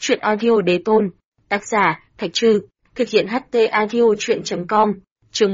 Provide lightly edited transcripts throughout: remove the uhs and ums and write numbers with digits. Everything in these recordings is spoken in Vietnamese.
Chuyện audio đế tôn. Tác giả, Thạch Trư. Thực hiện HT audio chuyện.com. Chương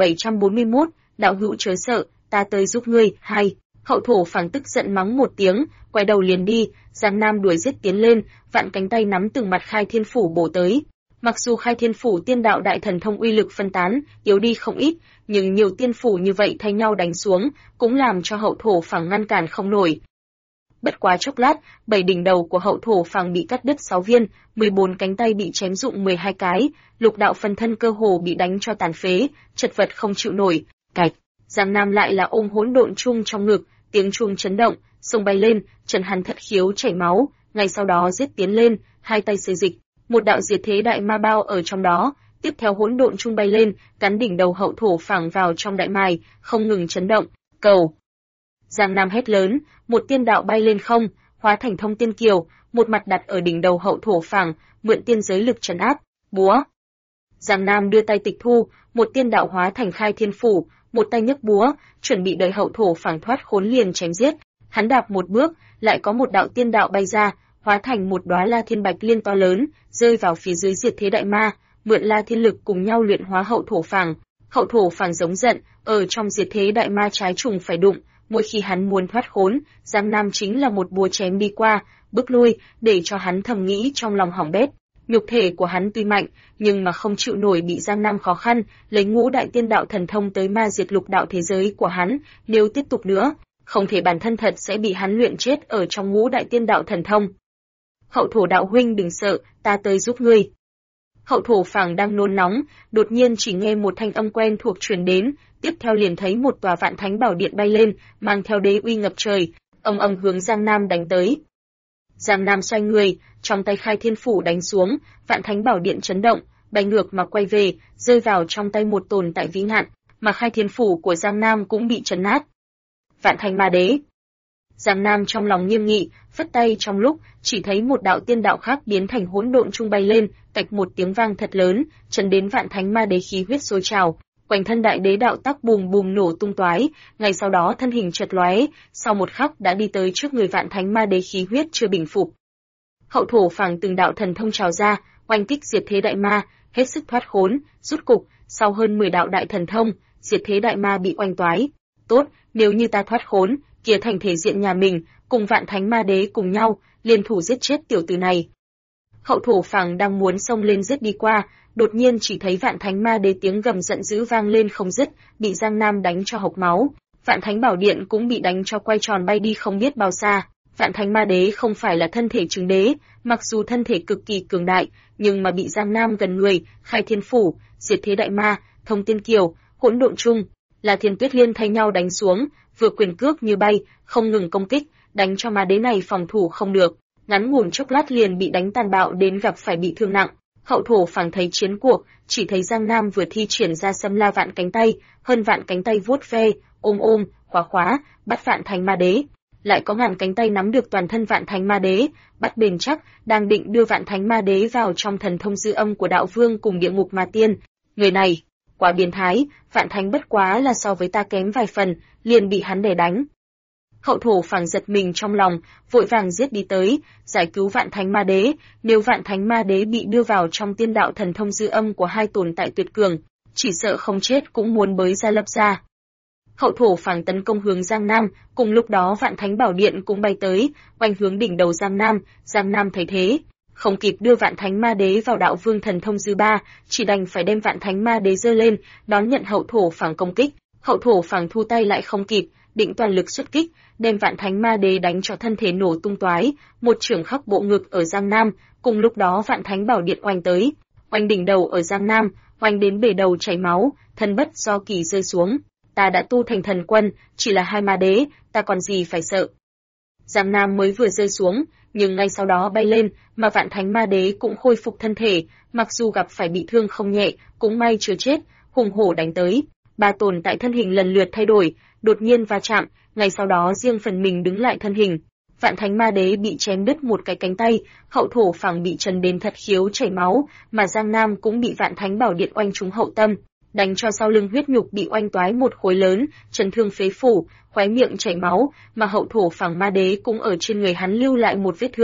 1741, đạo hữu chớ sợ, ta tới giúp ngươi. 2. Hậu thổ phảng tức giận mắng một tiếng, quay đầu liền đi. Giang Nam đuổi giết tiến lên, vạn cánh tay nắm từng mặt Khai Thiên Phủ bổ tới. Mặc dù Khai Thiên Phủ tiên đạo đại thần thông uy lực phân tán, yếu đi không ít, nhưng nhiều tiên phủ như vậy thay nhau đánh xuống, cũng làm cho hậu thổ phảng ngăn cản không nổi. Bất quá chốc lát, 7 đỉnh đầu của hậu thổ phảng bị cắt đứt 6 viên, 14 cánh tay bị chém rụng 12 cái, lục đạo phân thân cơ hồ bị đánh cho tàn phế, chật vật không chịu nổi. Cạch, Giang Nam lại là ôm hỗn độn chung trong ngực, tiếng chuông chấn động, sông bay lên, trần hắn thất khiếu chảy máu, ngay sau đó giết tiến lên, hai tay xê dịch, một đạo diệt thế đại ma bao ở trong đó, tiếp theo hỗn độn chung bay lên, cắn đỉnh đầu hậu thổ phảng vào trong đại mài, không ngừng chấn động. Cầu! Giang Nam hét lớn, một tiên đạo bay lên không, hóa thành thông tiên kiều, một mặt đặt ở đỉnh đầu hậu thổ phảng, mượn tiên giới lực trấn áp. Búa! Giang Nam đưa tay tịch thu, một tiên đạo hóa thành Khai Thiên Phủ, một tay nhấc búa, chuẩn bị đợi hậu thổ phảng thoát khốn liền chém giết. Hắn đạp một bước, lại có một đạo tiên đạo bay ra, hóa thành một đóa La Thiên Bạch Liên to lớn, rơi vào phía dưới diệt thế đại ma, mượn La Thiên lực cùng nhau luyện hóa hậu thổ phảng. Hậu thổ phảng giống giận, ở trong diệt thế đại ma trái trùng phải đụng, mỗi khi hắn muốn thoát khốn, Giang Nam chính là một búa chém đi qua, bước lui, để cho hắn thầm nghĩ trong lòng hỏng bét. Nhục thể của hắn tuy mạnh, nhưng mà không chịu nổi bị Giang Nam khó khăn, lấy ngũ đại tiên đạo thần thông tới ma diệt lục đạo thế giới của hắn, nếu tiếp tục nữa, không thể bản thân thật sẽ bị hắn luyện chết ở trong ngũ đại tiên đạo thần thông. Hậu thổ đạo huynh đừng sợ, ta tới giúp ngươi. Hậu thổ phảng đang nôn nóng, đột nhiên chỉ nghe một thanh âm quen thuộc truyền đến, tiếp theo liền thấy một tòa vạn thánh bảo điện bay lên, mang theo đế uy ngập trời, ầm ầm hướng Giang Nam đánh tới. Giang Nam xoay người, trong tay Khai Thiên Phủ đánh xuống, vạn thánh bảo điện chấn động, bay ngược mà quay về, rơi vào trong tay một tồn tại vĩ nạn, mà Khai Thiên Phủ của Giang Nam cũng bị chấn nát. Vạn thánh ma đế. Giang Nam trong lòng nghiêm nghị, phất tay trong lúc, chỉ thấy một đạo tiên đạo khác biến thành hỗn độn trung bay lên, cạch một tiếng vang thật lớn, chấn đến vạn thánh ma đế khí huyết sôi trào, quanh thân đại đế đạo tắc bùm bùm nổ tung toái, ngay sau đó thân hình chợt lóe, sau một khắc đã đi tới trước người vạn thánh ma đế khí huyết chưa bình phục. Hậu thổ phảng từng đạo thần thông trào ra, oanh kích diệt thế đại ma, hết sức thoát khốn, rút cục, sau hơn 10 đạo đại thần thông, diệt thế đại ma bị oanh toái. Tốt, nếu như ta thoát khốn, kia thành thể diện nhà mình, cùng vạn thánh ma đế cùng nhau, liên thủ giết chết tiểu tử này. Hậu thổ phảng đang muốn xông lên giết đi qua, đột nhiên chỉ thấy vạn thánh ma đế tiếng gầm giận dữ vang lên không dứt, bị Giang Nam đánh cho hộc máu. Vạn thánh bảo điện cũng bị đánh cho quay tròn bay đi không biết bao xa. Vạn thánh ma đế không phải là thân thể chứng đế, mặc dù thân thể cực kỳ cường đại, nhưng mà bị Giang Nam gần người, Khai Thiên Phủ, diệt thế đại ma, thông tiên kiều, hỗn độn chung, là Thiên Tuyết Liên thay nhau đánh xuống, vừa quyền cước như bay, không ngừng công kích, đánh cho ma đế này phòng thủ không được, ngắn ngủn chốc lát liền bị đánh tàn bạo đến gặp phải bị thương nặng. Hậu thổ phảng thấy chiến cuộc, chỉ thấy Giang Nam vừa thi triển ra xâm la vạn cánh tay, hơn vạn cánh tay vuốt ve, ôm, khóa, bắt vạn thánh ma đế. Lại có ngàn cánh tay nắm được toàn thân vạn thánh ma đế, bắt bền chắc, đang định đưa vạn thánh ma đế vào trong thần thông dư âm của đạo vương cùng địa ngục ma tiên. Người này, quá biến thái, vạn thánh bất quá là so với ta kém vài phần, liền bị hắn đè đánh. Hậu thổ phảng giật mình trong lòng, vội vàng giết đi tới, giải cứu vạn thánh ma đế, nếu vạn thánh ma đế bị đưa vào trong tiên đạo thần thông dư âm của hai tồn tại tuyệt cường, chỉ sợ không chết cũng muốn bới ra lập ra. Hậu thổ phảng tấn công hướng Giang Nam, cùng lúc đó vạn thánh bảo điện cũng bay tới, quanh hướng đỉnh đầu Giang Nam thấy thế, không kịp đưa vạn thánh ma đế vào đạo vương thần thông dư ba, chỉ đành phải đem vạn thánh ma đế giơ lên, đón nhận hậu thổ phảng công kích. Hậu thổ phảng thu tay lại không kịp, định toàn lực xuất kích, đem vạn thánh ma đế đánh cho thân thể nổ tung toái, một chưởng khắc bộ ngực ở Giang Nam, cùng lúc đó vạn thánh bảo điện oanh tới, oanh đỉnh đầu ở Giang Nam, oanh đến bể đầu chảy máu, thân bất do kỳ rơi xuống. Ta đã tu thành thần quân, chỉ là hai ma đế, ta còn gì phải sợ. Giang Nam mới vừa rơi xuống, nhưng ngay sau đó bay lên, mà vạn thánh ma đế cũng khôi phục thân thể, mặc dù gặp phải bị thương không nhẹ, cũng may chưa chết, hùng hổ đánh tới. Ba tồn tại thân hình lần lượt thay đổi, đột nhiên va chạm, ngay sau đó riêng phần mình đứng lại thân hình. Vạn thánh ma đế bị chém đứt một cái cánh tay, hậu thổ phảng bị trần đến thật khiếu chảy máu, mà Giang Nam cũng bị vạn thánh bảo điện oanh trúng hậu tâm, đánh cho sau lưng huyết nhục bị oanh toái một khối lớn, chấn thương phế phủ, khóe miệng chảy máu, mà hậu thổ phảng ma đế cũng ở trên người hắn lưu lại một vết thương.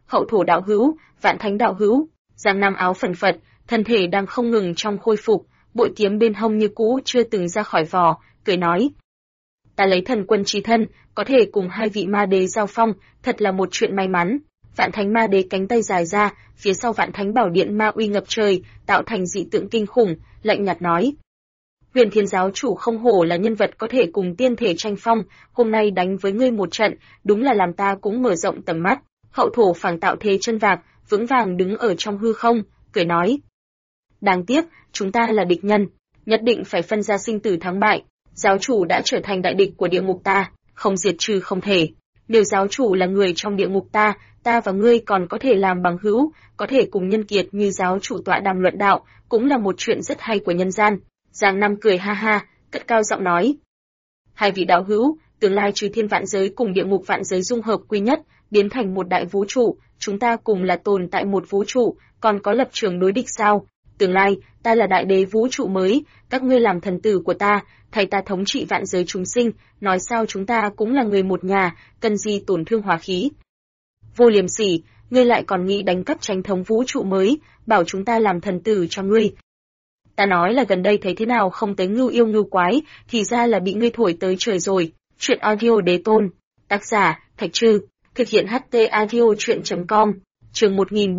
Hậu thổ đạo hữu, Vạn Thánh đạo hữu. Giang Nam áo phần phật, thân thể đang không ngừng trong khôi phục, bội kiếm bên hông như cũ chưa từng ra khỏi vỏ, cười nói: ta lấy thần quân chi thân, có thể cùng hai vị ma đế giao phong, thật là một chuyện may mắn. Vạn Thánh ma đế cánh tay dài ra, phía sau Vạn Thánh bảo điện ma uy ngập trời, tạo thành dị tượng kinh khủng, lạnh nhạt nói: Huyền Thiên giáo chủ không hổ là nhân vật có thể cùng tiên thể tranh phong, hôm nay đánh với ngươi một trận, đúng là làm ta cũng mở rộng tầm mắt. Hậu thổ phảng tạo thế chân vạc, vững vàng đứng ở trong hư không, cười nói: đáng tiếc, chúng ta là địch nhân, nhất định phải phân ra sinh tử thắng bại. Giáo chủ đã trở thành đại địch của địa ngục ta, không diệt trừ không thể. Nếu giáo chủ là người trong địa ngục ta và ngươi còn có thể làm bằng hữu, có thể cùng nhân kiệt như giáo chủ tọa đàm luận đạo, cũng là một chuyện rất hay của nhân gian. Giang Nam cười ha ha, cất cao giọng nói: hai vị đạo hữu, tương lai trừ thiên vạn giới cùng địa ngục vạn giới dung hợp quy nhất, biến thành một đại vũ trụ, chúng ta cùng là tồn tại một vũ trụ, còn có lập trường đối địch sao? Tương lai, ta là đại đế vũ trụ mới, các ngươi làm thần tử của ta, thay ta thống trị vạn giới chúng sinh, nói sao chúng ta cũng là người một nhà, cần gì tổn thương hòa khí. Vô liêm sỉ, ngươi lại còn nghĩ đánh cắp chánh thống vũ trụ mới, bảo chúng ta làm thần tử cho ngươi. Ta nói là gần đây thấy thế nào không tới ngưu yêu ngưu quái, thì ra là bị ngươi thổi tới trời rồi. Chuyện audio đế tôn. Tác giả, Thạch Trư. Thực hiện HT audio chuyện.com. Chương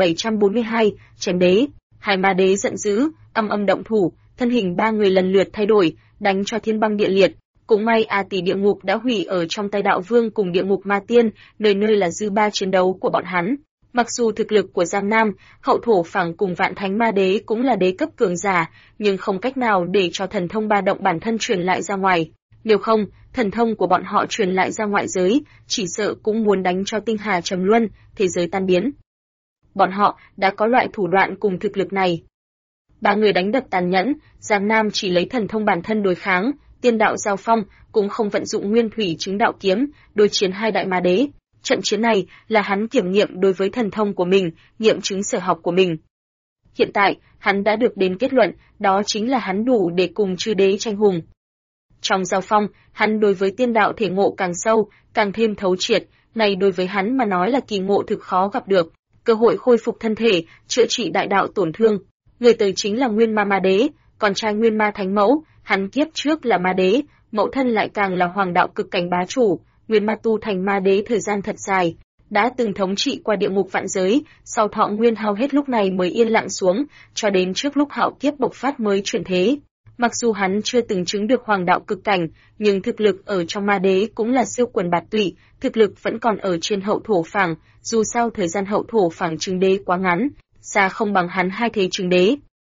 1742, Chém đế. Hai ma đế giận dữ, âm âm động thủ, thân hình ba người lần lượt thay đổi, đánh cho thiên băng địa liệt. Cũng may A tỷ địa ngục đã hủy ở trong tay đạo vương cùng địa ngục ma tiên, nơi nơi là dư ba chiến đấu của bọn hắn. Mặc dù thực lực của Giang Nam, hậu thổ phẳng cùng Vạn Thánh ma đế cũng là đế cấp cường giả, nhưng không cách nào để cho thần thông ba động bản thân truyền lại ra ngoài. Nếu không, thần thông của bọn họ truyền lại ra ngoại giới, chỉ sợ cũng muốn đánh cho tinh hà trầm luân, thế giới tan biến. Bọn họ đã có loại thủ đoạn cùng thực lực này. Ba người đánh đập tàn nhẫn, Giang Nam chỉ lấy thần thông bản thân đối kháng, tiên đạo giao phong, cũng không vận dụng nguyên thủy chứng đạo kiếm, đối chiến hai đại ma đế. Trận chiến này là hắn kiểm nghiệm đối với thần thông của mình, nghiệm chứng sở học của mình. Hiện tại, hắn đã được đến kết luận, đó chính là hắn đủ để cùng chư đế tranh hùng. Trong giao phong, hắn đối với tiên đạo thể ngộ càng sâu, càng thêm thấu triệt, này đối với hắn mà nói là kỳ ngộ thực khó gặp được, cơ hội khôi phục thân thể, chữa trị đại đạo tổn thương. Người tới chính là Nguyên Ma Ma Đế, con trai Nguyên Ma Thánh Mẫu, hắn kiếp trước là ma đế, mẫu thân lại càng là hoàng đạo cực cảnh bá chủ. Nguyên Ma tu thành ma đế thời gian thật dài, đã từng thống trị qua địa ngục vạn giới, sau thọ nguyên hao hết lúc này mới yên lặng xuống, cho đến trước lúc hạo kiếp bộc phát mới chuyển thế. Mặc dù hắn chưa từng chứng được hoàng đạo cực cảnh, nhưng thực lực ở trong ma đế cũng là siêu quần bạt tụy, thực lực vẫn còn ở trên hậu thổ phẳng, dù sao thời gian hậu thổ phẳng chứng đế quá ngắn, xa không bằng hắn hai thế chứng đế.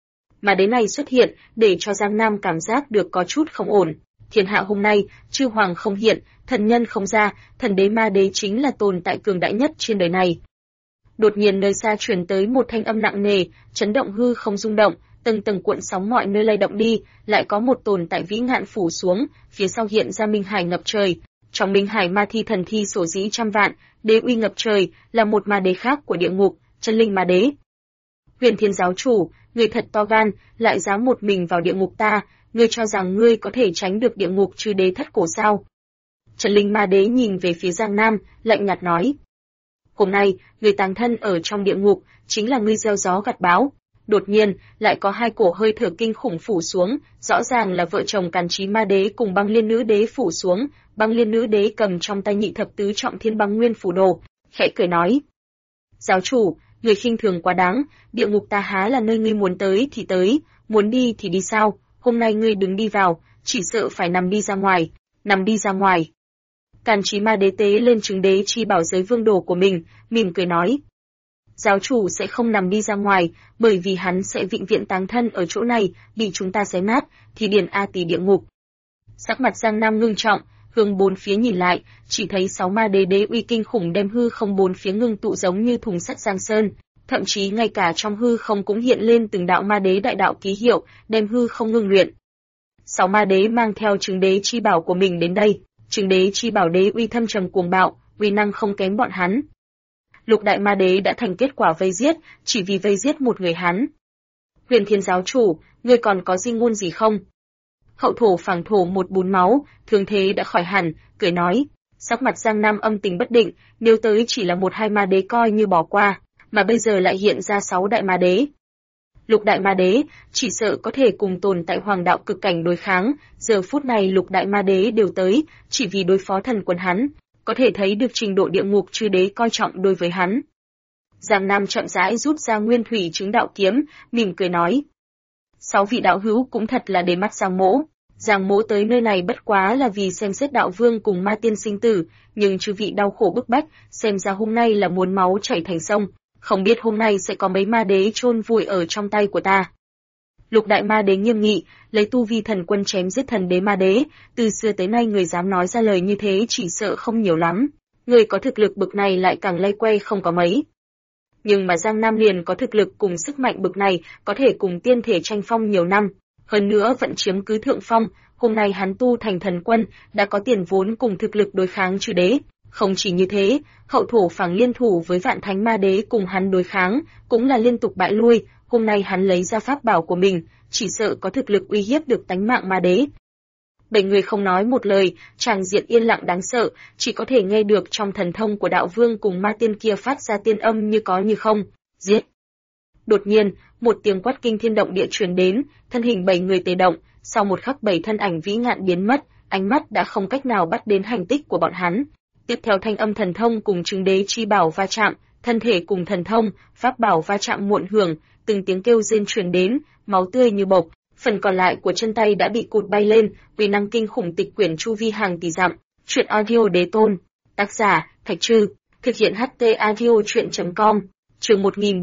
Ma đế này xuất hiện, để cho Giang Nam cảm giác được có chút không ổn. Thiên hạ hôm nay, chư hoàng không hiện, thần nhân không ra, thần đế ma đế chính là tồn tại cường đại nhất trên đời này. Đột nhiên nơi xa truyền tới một thanh âm nặng nề, chấn động hư không rung động, tầng tầng cuộn sóng mọi nơi lay động đi, lại có một tồn tại vĩ ngạn phủ xuống, phía sau hiện ra minh hải ngập trời. Trong minh hải ma thi thần thi sổ dĩ trăm vạn, đế uy ngập trời, là một ma đế khác của địa ngục, chân linh ma đế. Huyền Thiên giáo chủ, người thật to gan, lại dám một mình vào địa ngục ta, ngươi cho rằng ngươi có thể tránh được địa ngục chư đế thất cổ sao? Trần Linh Ma Đế nhìn về phía Giang Nam, lạnh nhạt nói: hôm nay, người táng thân ở trong địa ngục, chính là ngươi gieo gió gặt bão. Đột nhiên, lại có hai cổ hơi thở kinh khủng phủ xuống, rõ ràng là vợ chồng Càn Chí Ma Đế cùng Băng Liên Nữ Đế phủ xuống. Băng Liên Nữ Đế cầm trong tay nhị thập tứ trọng thiên băng nguyên phủ đồ, khẽ cười nói: giáo chủ, người khinh thường quá đáng, địa ngục ta há là nơi ngươi muốn tới thì tới, muốn đi thì đi sao? Hôm nay ngươi đứng đi vào, chỉ sợ phải nằm đi ra ngoài, nằm đi ra ngoài. Càn Chí Ma Đế tế lên chứng đế chi bảo giới vương đồ của mình, mỉm cười nói: giáo chủ sẽ không nằm đi ra ngoài, bởi vì hắn sẽ vĩnh viễn táng thân ở chỗ này, bị chúng ta xé nát, thì điền A tỷ địa ngục. Sắc mặt Giang Nam ngưng trọng, hướng bốn phía nhìn lại, chỉ thấy 6 ma đế đế uy kinh khủng đem hư không bốn phía ngưng tụ giống như thùng sắt giang sơn, thậm chí ngay cả trong hư không cũng hiện lên từng đạo ma đế đại đạo ký hiệu, đem hư không ngưng luyện. 6 ma đế mang theo chứng đế chi bảo của mình đến đây, chứng đế chi bảo đế uy thâm trầm cuồng bạo, uy năng không kém bọn hắn. Lục đại ma đế đã thành kết quả vây giết, chỉ vì vây giết một người hắn. Huyền Thiên giáo chủ, ngươi còn có di ngôn gì không? Hậu thổ phẳng thổ một bún máu, thương thế đã khỏi hẳn, cười nói: Sắc mặt Giang Nam âm tình bất định, nếu tới chỉ là 1-2 ma đế coi như bỏ qua, mà bây giờ lại hiện ra 6 đại ma đế. Lục đại ma đế, chỉ sợ có thể cùng tồn tại hoàng đạo cực cảnh đối kháng, giờ phút này lục đại ma đế đều tới, chỉ vì đối phó thần quân hắn, có thể thấy được trình độ địa ngục chư đế coi trọng đối với hắn. Giang Nam chậm rãi rút ra nguyên thủy chứng đạo kiếm, mỉm cười nói. 6 vị đạo hữu cũng thật là để mắt Giang Mỗ. Giang Mỗ tới nơi này bất quá là vì xem xét đạo vương cùng ma tiên sinh tử, nhưng chư vị đau khổ bức bách, xem ra hôm nay là muốn máu chảy thành sông, không biết hôm nay sẽ có mấy ma đế chôn vùi ở trong tay của ta. Lục đại ma đế nghiêm nghị, lấy tu vi thần quân chém giết thần đế ma đế, từ xưa tới nay người dám nói ra lời như thế chỉ sợ không nhiều lắm, người có thực lực bực này lại càng lay quay không có mấy. Nhưng mà Giang Nam liền có thực lực cùng sức mạnh bực này, có thể cùng tiên thể tranh phong nhiều năm, hơn nữa vẫn chiếm cứ thượng phong, hôm nay hắn tu thành thần quân, đã có tiền vốn cùng thực lực đối kháng chư đế. Không chỉ như thế, hậu thổ phảng liên thủ với vạn thánh ma đế cùng hắn đối kháng, cũng là liên tục bại lui, hôm nay hắn lấy ra pháp bảo của mình, chỉ sợ có thực lực uy hiếp được tánh mạng ma đế. 7 người không nói một lời, tràng diện yên lặng đáng sợ, chỉ có thể nghe được trong thần thông của đạo vương cùng ma tiên kia phát ra tiên âm như có như không. Giết! Đột nhiên, một tiếng quát kinh thiên động địa truyền đến, thân hình 7 người tê động, sau một khắc 7 thân ảnh vĩ ngạn biến mất, ánh mắt đã không cách nào bắt đến hành tích của bọn hắn. Tiếp theo thanh âm thần thông cùng chứng đế chi bảo va chạm, thân thể cùng thần thông, pháp bảo va chạm muộn hưởng, từng tiếng kêu rên truyền đến, máu tươi như bộc, phần còn lại của chân tay đã bị cụt bay lên, uy năng kinh khủng tịch quyển chu vi hàng tỷ dặm. Truyện audio đế tôn, tác giả Thạch Trư, thực hiện HT audio truyện.com, chương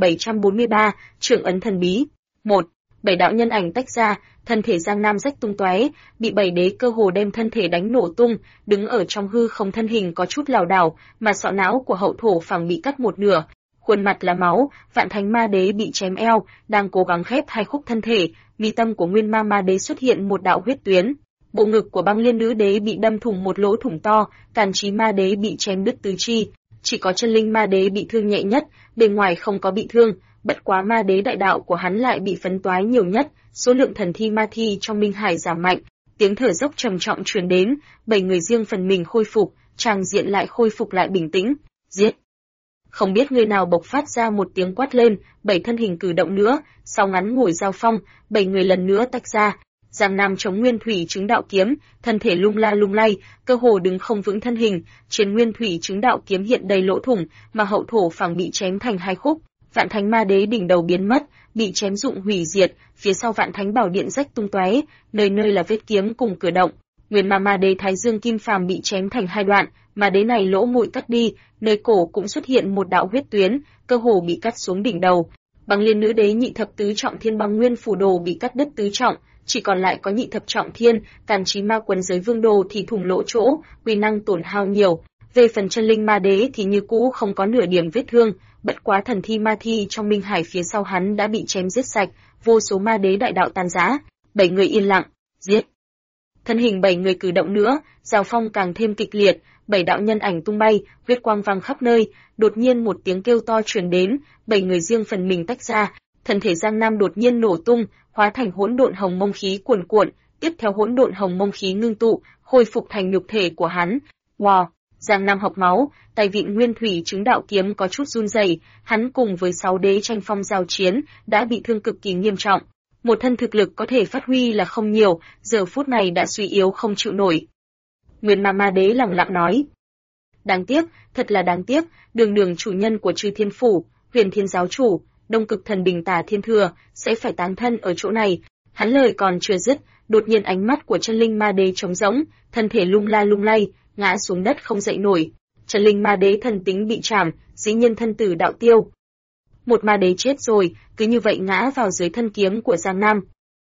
1743, trưởng ấn thần bí. 1. 7 đạo nhân ảnh tách ra, thân thể Giang Nam rách tung tóe, bị 7 đế cơ hồ đem thân thể đánh nổ tung, đứng ở trong hư không thân hình có chút lảo đảo, mà sọ não của hậu thổ phảng bị cắt một nửa, khuôn mặt là máu, vạn thánh ma đế bị chém eo, đang cố gắng khép hai khúc thân thể, mi tâm của nguyên ma ma đế xuất hiện một đạo huyết tuyến. Bộ ngực của băng liên nữ đế bị đâm thủng một lỗ thủng to, càn trí ma đế bị chém đứt tứ chi, chỉ có chân linh ma đế bị thương nhẹ nhất, bên ngoài không có bị thương, bất quá ma đế đại đạo của hắn lại bị phấn toái nhiều nhất, số lượng thần thi ma thi trong minh hải giảm mạnh, tiếng thở dốc trầm trọng truyền đến, 7 người riêng phần mình khôi phục, tràng diện lại khôi phục lại bình tĩnh. Giết! Không biết người nào bộc phát ra một tiếng quát lên, 7 thân hình cử động nữa, sau ngắn ngủi giao phong, 7 người lần nữa tách ra. Giang Nam chống nguyên thủy chứng đạo kiếm, thân thể lung la lung lay, cơ hồ đứng không vững thân hình, trên nguyên thủy chứng đạo kiếm hiện đầy lỗ thủng, mà hậu thổ phảng bị chém thành hai khúc. Vạn thánh ma đế đỉnh đầu biến mất, bị chém dụng hủy diệt, phía sau vạn thánh bảo điện rách tung tóe, nơi nơi là vết kiếm cùng cử động. Nguyên ma đế thái dương kim phàm bị chém thành hai đoạn, ma đế này lỗ mũi cắt đi, nơi cổ cũng xuất hiện một đạo huyết tuyến, cơ hồ bị cắt xuống đỉnh đầu. Băng liên nữ đế nhị thập tứ trọng thiên băng nguyên phủ đồ bị cắt đứt tứ trọng, chỉ còn lại có nhị thập trọng thiên, càn trí ma quấn giới vương đồ thì thủng lỗ chỗ, uy năng tổn hao nhiều. Về phần chân linh ma đế thì như cũ không có nửa điểm vết thương, bất quá thần thi ma thi trong minh hải phía sau hắn đã bị chém giết sạch, vô số ma đế đại đạo tan rã. 7 người yên lặng, giết. Thân hình 7 người cử động nữa, giao phong càng thêm kịch liệt, 7 đạo nhân ảnh tung bay, huyết quang vang khắp nơi, đột nhiên một tiếng kêu to truyền đến, 7 người riêng phần mình tách ra, thân thể Giang Nam đột nhiên nổ tung, hóa thành hỗn độn hồng mông khí cuồn cuộn, tiếp theo hỗn độn hồng mông khí ngưng tụ, khôi phục thành nhục thể của hắn. Wow, Giang Nam học máu, tay vịn nguyên thủy chứng đạo kiếm có chút run rẩy, hắn cùng với 6 đế tranh phong giao chiến, đã bị thương cực kỳ nghiêm trọng. Một thân thực lực có thể phát huy là không nhiều, giờ phút này đã suy yếu không chịu nổi. Nguyên ma đế lặng lặng nói. Đáng tiếc, thật là đáng tiếc, đường chủ nhân của Chư Thiên Phủ, Huyền Thiên Giáo Chủ, Đông Cực Thần Bình Tả Thiên Thừa, sẽ phải táng thân ở chỗ này. Hắn lời còn chưa dứt, đột nhiên ánh mắt của chân linh ma đế trống rỗng, thân thể lung la lung lay, ngã xuống đất không dậy nổi. Chân linh ma đế thần tính bị chảm, dĩ nhiên thân tử đạo tiêu. Một ma đế chết rồi, cứ như vậy ngã vào dưới thân kiếm của Giang Nam.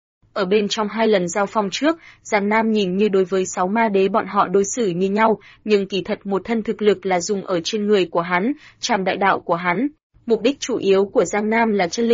Ở bên trong 2 lần giao phong trước, Giang Nam nhìn như đối với 6 ma đế bọn họ đối xử như nhau, nhưng kỳ thật một thân thực lực là dùng ở trên người của hắn, chảm đại đạo của hắn. Mục đích chủ yếu của Giang Nam là chân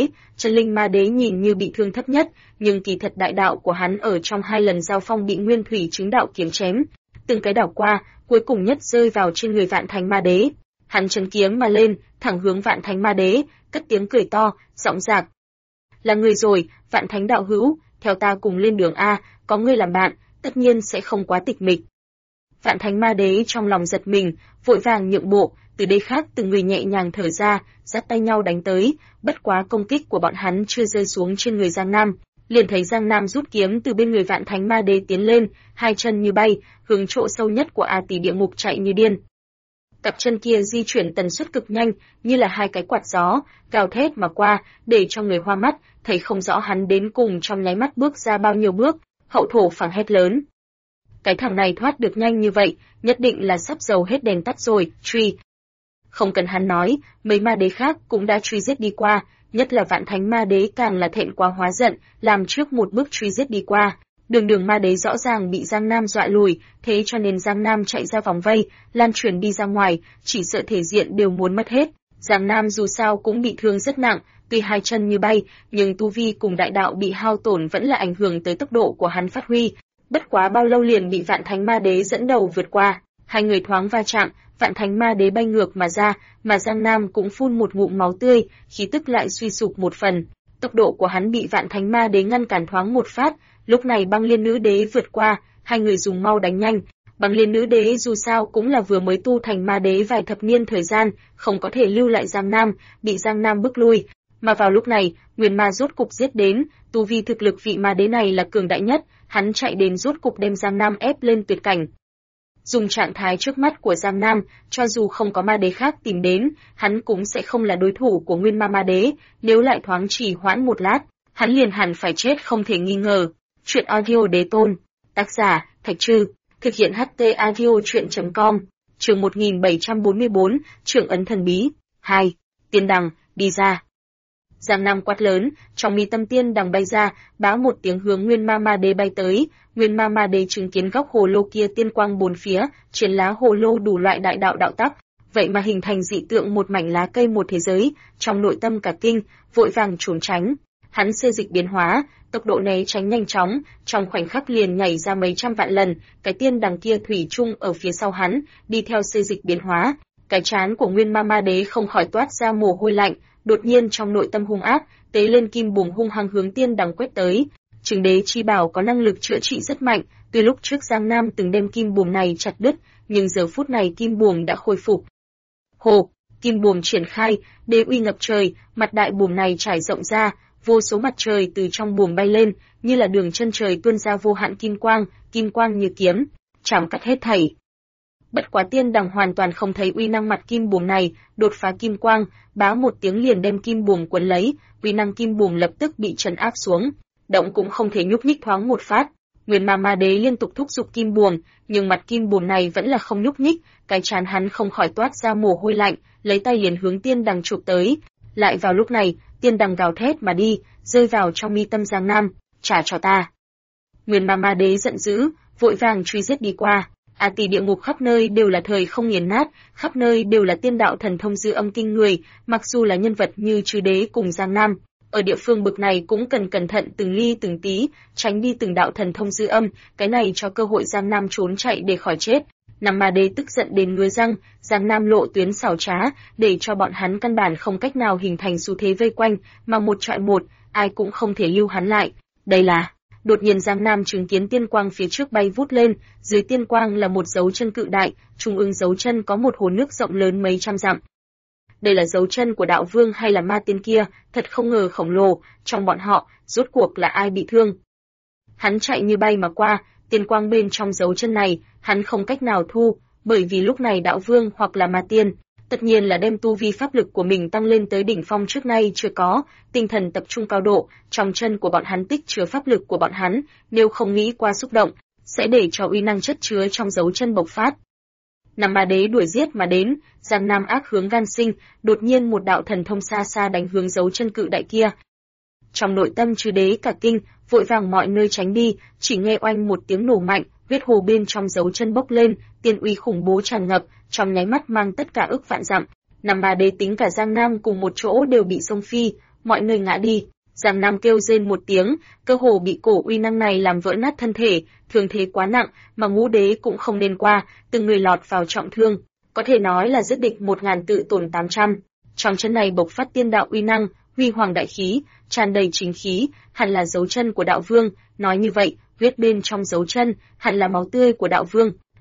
linh ma đế nhìn như bị thương thấp nhất, nhưng kỳ thật đại đạo của hắn ở trong 2 lần giao phong bị nguyên thủy chứng đạo kiếm chém. Từng cái đảo qua, cuối cùng nhất rơi vào trên người vạn thánh ma đế. Hắn chấn kiếm mà lên, thẳng hướng vạn thánh ma đế, cất tiếng cười to, giọng dạc. Là người rồi, vạn thánh đạo hữu, theo ta cùng lên đường A, có ngươi làm bạn, tất nhiên sẽ không quá tịch mịch. Vạn Thánh Ma Đế trong lòng giật mình, vội vàng nhượng bộ, từ đây khác từng người nhẹ nhàng thở ra, dắt tay nhau đánh tới, bất quá công kích của bọn hắn chưa rơi xuống trên người Giang Nam, liền thấy Giang Nam rút kiếm từ bên người Vạn Thánh Ma Đế tiến lên, hai chân như bay, hướng chỗ sâu nhất của A Tỳ địa ngục chạy như điên. Cặp chân kia di chuyển tần suất cực nhanh, như là hai cái quạt gió, gào thét mà qua, để cho người hoa mắt, thấy không rõ hắn đến cùng trong nháy mắt bước ra bao nhiêu bước. Hậu thổ phảng hét lớn: cái thằng này thoát được nhanh như vậy, nhất định là sắp dầu hết đèn tắt rồi, truy. Không cần hắn nói, mấy ma đế khác cũng đã truy giết đi qua, nhất là Vạn Thánh Ma Đế càng là thẹn quá hóa giận, làm trước một bước truy giết đi qua. Đường ma đế rõ ràng bị Giang Nam dọa lùi, thế cho nên Giang Nam chạy ra vòng vây, lan truyền đi ra ngoài, chỉ sợ thể diện đều muốn mất hết. Giang Nam dù sao cũng bị thương rất nặng, tuy hai chân như bay, nhưng tu vi cùng đại đạo bị hao tổn vẫn là ảnh hưởng tới tốc độ của hắn phát huy. Bất quá bao lâu liền bị Vạn Thánh Ma Đế dẫn đầu vượt qua, hai người thoáng va chạm, Vạn Thánh Ma Đế bay ngược mà ra, mà Giang Nam cũng phun một ngụm máu tươi, khí tức lại suy sụp một phần. Tốc độ của hắn bị Vạn Thánh Ma Đế ngăn cản thoáng một phát, lúc này Băng Liên Nữ Đế vượt qua, hai người dùng mau đánh nhanh. Băng Liên Nữ Đế dù sao cũng là vừa mới tu thành ma đế vài thập niên thời gian, không có thể lưu lại Giang Nam, bị Giang Nam bức lui. Mà vào lúc này, Nguyên Ma rốt cục giết đến, tu vi thực lực vị ma đế này là cường đại nhất, hắn chạy đến rốt cục đem Giang Nam ép lên tuyệt cảnh. Dùng trạng thái trước mắt của Giang Nam, cho dù không có ma đế khác tìm đến, hắn cũng sẽ không là đối thủ của Nguyên Ma đế, nếu lại thoáng trì hoãn một lát, hắn liền hẳn phải chết không thể nghi ngờ. Chuyện audio đế tôn, tác giả, Thạch Trư, thực hiện HT audio chuyện.com, chương 1744, trưởng ấn thần bí, 2, tiên đằng, đi ra. Giang Nam quát lớn, trong mi tâm tiên đằng bay ra, báo một tiếng hướng Nguyên Ma đế bay tới. Nguyên Ma đế chứng kiến góc hồ lô kia tiên quang bốn phía, trên lá hồ lô đủ loại đại đạo đạo tắc, vậy mà hình thành dị tượng một mảnh lá cây một thế giới, trong nội tâm cả kinh, vội vàng trốn tránh. Hắn xê dịch biến hóa, tốc độ né tránh nhanh chóng, trong khoảnh khắc liền nhảy ra mấy trăm vạn lần, cái tiên đằng kia thủy chung ở phía sau hắn, đi theo xê dịch biến hóa. Cái trán của Nguyên Ma đế không khỏi toát ra mồ hôi lạnh, đột nhiên trong nội tâm hung ác, tế lên kim buồm hung hăng hướng tiên đằng quét tới. Trừng đế chi bảo có năng lực chữa trị rất mạnh, tuy lúc trước Giang Nam từng đem kim buồm này chặt đứt, nhưng giờ phút này kim buồm đã khôi phục. Hồ, kim buồm triển khai, đế uy ngập trời, mặt đại buồm này trải rộng ra, vô số mặt trời từ trong buồm bay lên, như là đường chân trời tuôn ra vô hạn kim quang như kiếm, chạm cắt hết thảy. Bất quá tiên đằng hoàn toàn không thấy uy năng mặt kim buồm này, đột phá kim quang, báo một tiếng liền đem kim buồm quấn lấy, uy năng kim buồm lập tức bị trấn áp xuống, động cũng không thể nhúc nhích thoáng một phát. Nguyên Ma đế liên tục thúc giục kim buồm, nhưng mặt kim buồm này vẫn là không nhúc nhích, cái trán hắn không khỏi toát ra mồ hôi lạnh, lấy tay liền hướng tiên đằng chụp tới. Lại vào lúc này, tiên đằng gào thét mà đi, rơi vào trong mi tâm Giang Nam, trả cho ta. Nguyên Ma đế giận dữ, vội vàng truy giết đi qua. A Tỳ địa ngục khắp nơi đều là thời không nghiền nát, khắp nơi đều là tiên đạo thần thông dư âm kinh người, mặc dù là nhân vật như Trư Đế cùng Giang Nam, ở địa phương bực này cũng cần cẩn thận từng ly từng tí, tránh đi từng đạo thần thông dư âm, cái này cho cơ hội Giang Nam trốn chạy để khỏi chết. Nam Ma Đế tức giận đến ngứa răng, Giang Nam lộ tuyến xảo trá, để cho bọn hắn căn bản không cách nào hình thành xu thế vây quanh, mà một trọi một, ai cũng không thể lưu hắn lại. Đây là Đột nhiên Giang Nam chứng kiến tiên quang phía trước bay vút lên, dưới tiên quang là một dấu chân cự đại, trung ương dấu chân có một hồ nước rộng lớn mấy trăm dặm. Đây là dấu chân của đạo vương hay là ma tiên kia, thật không ngờ khổng lồ, trong bọn họ, rốt cuộc là ai bị thương. Hắn chạy như bay mà qua, tiên quang bên trong dấu chân này, hắn không cách nào thu, bởi vì lúc này đạo vương hoặc là ma tiên, tất nhiên là đem tu vi pháp lực của mình tăng lên tới đỉnh phong trước nay chưa có, tinh thần tập trung cao độ, trong chân của bọn hắn tích chứa pháp lực của bọn hắn, nếu không nghĩ qua xúc động, sẽ để cho uy năng chất chứa trong dấu chân bộc phát. Nam Ma Đế đuổi giết mà đến, Giang Nam ác hướng gan sinh, đột nhiên một đạo thần thông xa xa đánh hướng dấu chân cự đại kia. Trong nội tâm Trư Đế cả kinh, vội vàng mọi nơi tránh đi, chỉ nghe oanh một tiếng nổ mạnh, huyết hồ bên trong dấu chân bốc lên, tiên uy khủng bố tràn ngập, trong nháy mắt mang tất cả ức vạn dặm. Nam Ma Đế tính cả Giang Nam cùng một chỗ đều bị xông phi, mọi nơi ngã đi. Giang Nam kêu rên một tiếng, cơ hồ bị cổ uy năng này làm vỡ nát thân thể, thương thế quá nặng, mà Ngũ Đế cũng không nên qua, từng người lọt vào trọng thương, có thể nói là giết địch 1000 tự tổn 800. Trong chân này bộc phát tiên đạo uy năng, huy hoàng đại khí, tràn đầy chính khí, hẳn là dấu chân của đạo vương, nói như vậy, huyết bên trong dấu chân, hẳn là máu tươi của đạo vương.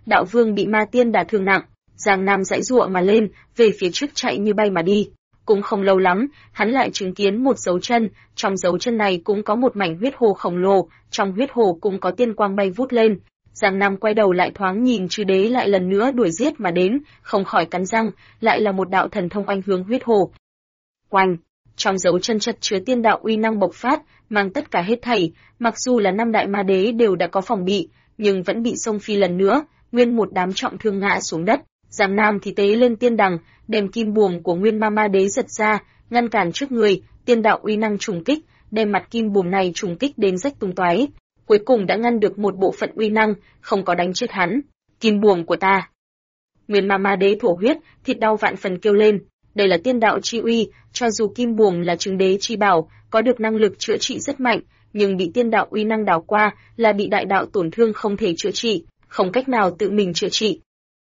đạo vương bị ma tiên đả thương nặng, Giang Nam giãy giụa mà lên, về phía trước chạy như bay mà đi. Cũng không lâu lắm, hắn lại chứng kiến một dấu chân, trong dấu chân này cũng có một mảnh huyết hồ khổng lồ, trong huyết hồ cũng có tiên quang bay vút lên. Giang Nam quay đầu lại thoáng nhìn Trư Đế lại lần nữa đuổi giết mà đến, không khỏi cắn răng, lại là một đạo thần thông oanh hướng huyết hồ. Oanh! Trong dấu chân chất chứa tiên đạo uy năng bộc phát, mang tất cả hết thảy, mặc dù là năm đại ma đế đều đã có phòng bị, nhưng vẫn bị xông phi lần nữa, nguyên một đám trọng thương ngã xuống đất. Giang Nam thì tế lên tiên đằng, đem kim buồm của nguyên ma đế giật ra, ngăn cản trước người, tiên đạo uy năng trùng kích, đem mặt kim buồm này trùng kích đến rách tung toái. Cuối cùng đã ngăn được một bộ phận uy năng, không có đánh chết hắn. Kim buồm của ta! Nguyên ma đế thổ huyết, thịt đau vạn phần kêu lên. Đây là tiên đạo chi uy, cho dù kim buồm là chứng đế chi bảo, có được năng lực chữa trị rất mạnh, nhưng bị tiên đạo uy năng đảo qua, là bị đại đạo tổn thương không thể chữa trị, không cách nào tự mình chữa trị.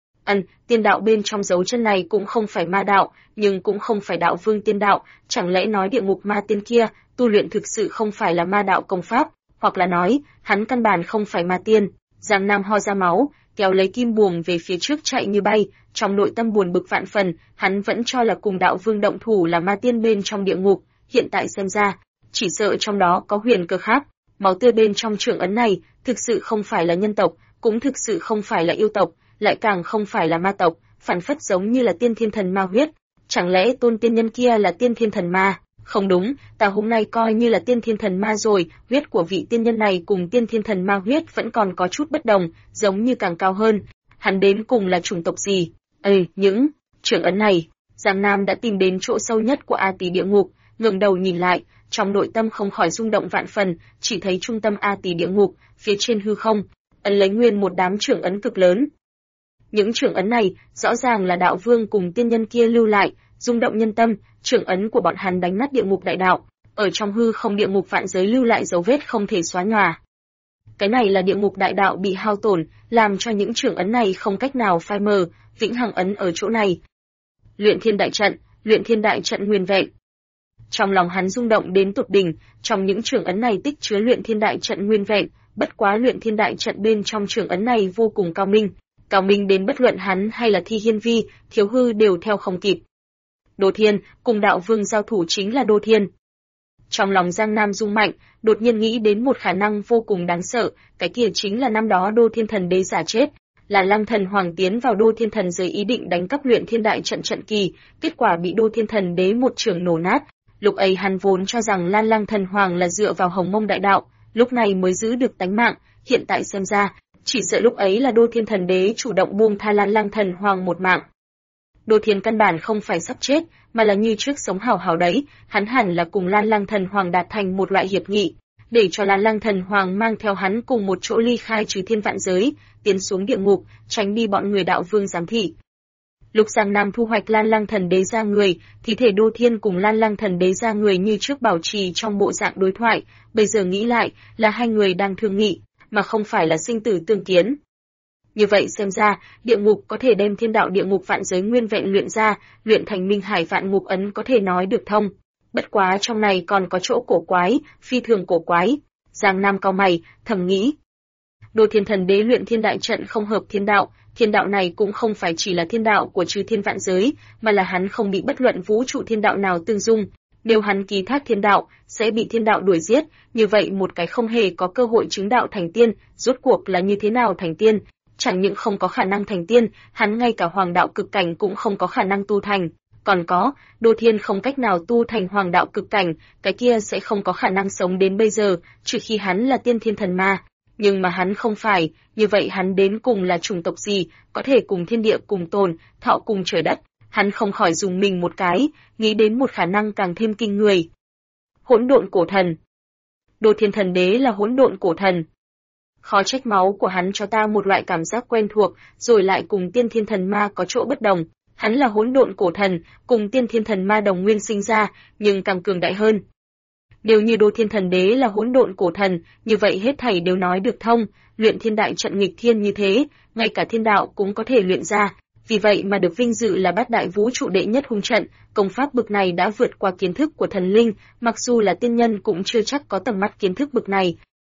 Tiên đạo bên trong dấu chân này cũng không phải ma đạo, nhưng cũng không phải đạo vương tiên đạo, chẳng lẽ nói địa ngục ma tiên kia, tu luyện thực sự không phải là ma đạo công pháp, hoặc là nói, hắn căn bản không phải ma tiên. Giang Nam ho ra máu, kéo lấy kim buồm về phía trước chạy như bay, trong nội tâm buồn bực vạn phần, hắn vẫn cho là cùng đạo vương động thủ là ma tiên bên trong địa ngục, hiện tại xem ra, chỉ sợ trong đó có huyền cơ khác. Máu tươi bên trong trưởng ấn này, thực sự không phải là nhân tộc, cũng thực sự không phải là yêu tộc, lại càng không phải là ma tộc, phản phất giống như là tiên thiên thần ma huyết. Chẳng lẽ tôn tiên nhân kia là tiên thiên thần ma? Không đúng, ta hôm nay coi như là tiên thiên thần ma rồi, huyết của vị tiên nhân này cùng tiên thiên thần ma huyết vẫn còn có chút bất đồng, giống như càng cao hơn. Hắn đến cùng là chủng tộc gì? Những trưởng ấn này, Giang Nam đã tìm đến chỗ sâu nhất của A Tỳ địa ngục, ngẩng đầu nhìn lại, trong nội tâm không khỏi rung động vạn phần, chỉ thấy trung tâm A Tỳ địa ngục, phía trên hư không, ấn lấy nguyên một đám trưởng ấn cực lớn. Những trưởng ấn này rõ ràng là đạo vương cùng tiên nhân kia lưu lại, rung động nhân tâm, trưởng ấn của bọn hắn đánh nát địa ngục đại đạo, ở trong hư không địa ngục vạn giới lưu lại dấu vết không thể xóa nhòa. Cái này là địa ngục đại đạo bị hao tổn, làm cho những trưởng ấn này không cách nào phai mờ, vĩnh hằng ấn ở chỗ này. Luyện thiên đại trận nguyên vẹn. Trong lòng hắn rung động đến tột đỉnh, trong những trưởng ấn này tích chứa luyện thiên đại trận nguyên vẹn, bất quá luyện thiên đại trận bên trong trưởng ấn này vô cùng cao minh đến bất luận hắn hay là Thi Hiên Vi, Thiếu Hư đều theo không kịp. Đô Thiên, cùng đạo vương giao thủ chính là Đô Thiên. Trong lòng Giang Nam rung mạnh, đột nhiên nghĩ đến một khả năng vô cùng đáng sợ, cái kia chính là năm đó Đô Thiên Thần Đế giả chết, là Lăng Thần Hoàng tiến vào Đô Thiên Thần giới ý định đánh cắp luyện thiên đại trận trận kỳ, kết quả bị Đô Thiên Thần Đế một trường nổ nát. Lúc ấy hắn vốn cho rằng Lăng Thần Hoàng là dựa vào Hồng Mông đại đạo, lúc này mới giữ được tánh mạng, hiện tại xem ra, chỉ sợ lúc ấy là Đô Thiên Thần Đế chủ động buông tha Lăng Thần Hoàng một mạng. Đô Thiên căn bản không phải sắp chết, mà là như trước sống hảo hảo đấy, hắn hẳn là cùng Lăng Thần Hoàng đạt thành một loại hiệp nghị, để cho Lăng Thần Hoàng mang theo hắn cùng một chỗ ly khai trừ thiên vạn giới, tiến xuống địa ngục, tránh đi bọn người đạo vương giám thị. Lúc Giang Nam thu hoạch Lăng Thần Đế ra người, thi thể Đô Thiên cùng Lăng Thần Đế ra người như trước bảo trì trong bộ dạng đối thoại, bây giờ nghĩ lại, là hai người đang thương nghị, mà không phải là sinh tử tương kiến. Như vậy xem ra, địa ngục có thể đem thiên đạo địa ngục vạn giới nguyên vẹn luyện ra, luyện thành Minh Hải vạn ngục ấn có thể nói được thông. Bất quá trong này còn có chỗ cổ quái, phi thường cổ quái. Giang Nam cau mày, thầm nghĩ. Đô Thiên Thần Đế luyện thiên đại trận không hợp thiên đạo này cũng không phải chỉ là thiên đạo của trừ thiên vạn giới, mà là hắn không bị bất luận vũ trụ thiên đạo nào tương dung. Nếu hắn ký thác thiên đạo, sẽ bị thiên đạo đuổi giết, như vậy một cái không hề có cơ hội chứng đạo thành tiên, rốt cuộc là như thế nào thành tiên? Chẳng những không có khả năng thành tiên, hắn ngay cả hoàng đạo cực cảnh cũng không có khả năng tu thành. Còn có, Đô Thiên không cách nào tu thành hoàng đạo cực cảnh, cái kia sẽ không có khả năng sống đến bây giờ, trừ khi hắn là tiên thiên thần ma. Nhưng mà hắn không phải, như vậy hắn đến cùng là chủng tộc gì, có thể cùng thiên địa cùng tồn, thọ cùng trời đất. Hắn không khỏi dùng mình một cái, nghĩ đến một khả năng càng thêm kinh người. Hỗn độn cổ thần. Đô Thiên Thần Đế là hỗn độn cổ thần. Khó trách máu của hắn cho ta một loại cảm giác quen thuộc, rồi lại cùng tiên thiên thần ma có chỗ bất đồng. Hắn là hỗn độn cổ thần, cùng tiên thiên thần ma đồng nguyên sinh ra, nhưng càng cường đại hơn. Nếu như Đô Thiên Thần Đế là hỗn độn cổ thần, như vậy hết thảy đều nói được thông, luyện thiên đại trận nghịch thiên như thế, ngay cả thiên đạo cũng có thể luyện ra. Vì vậy mà được vinh dự là bát đại vũ trụ đệ nhất hung trận, công pháp bực này đã vượt qua kiến thức của thần linh, mặc dù là tiên nhân cũng chưa chắc có tầm mắt kiến thức bực này.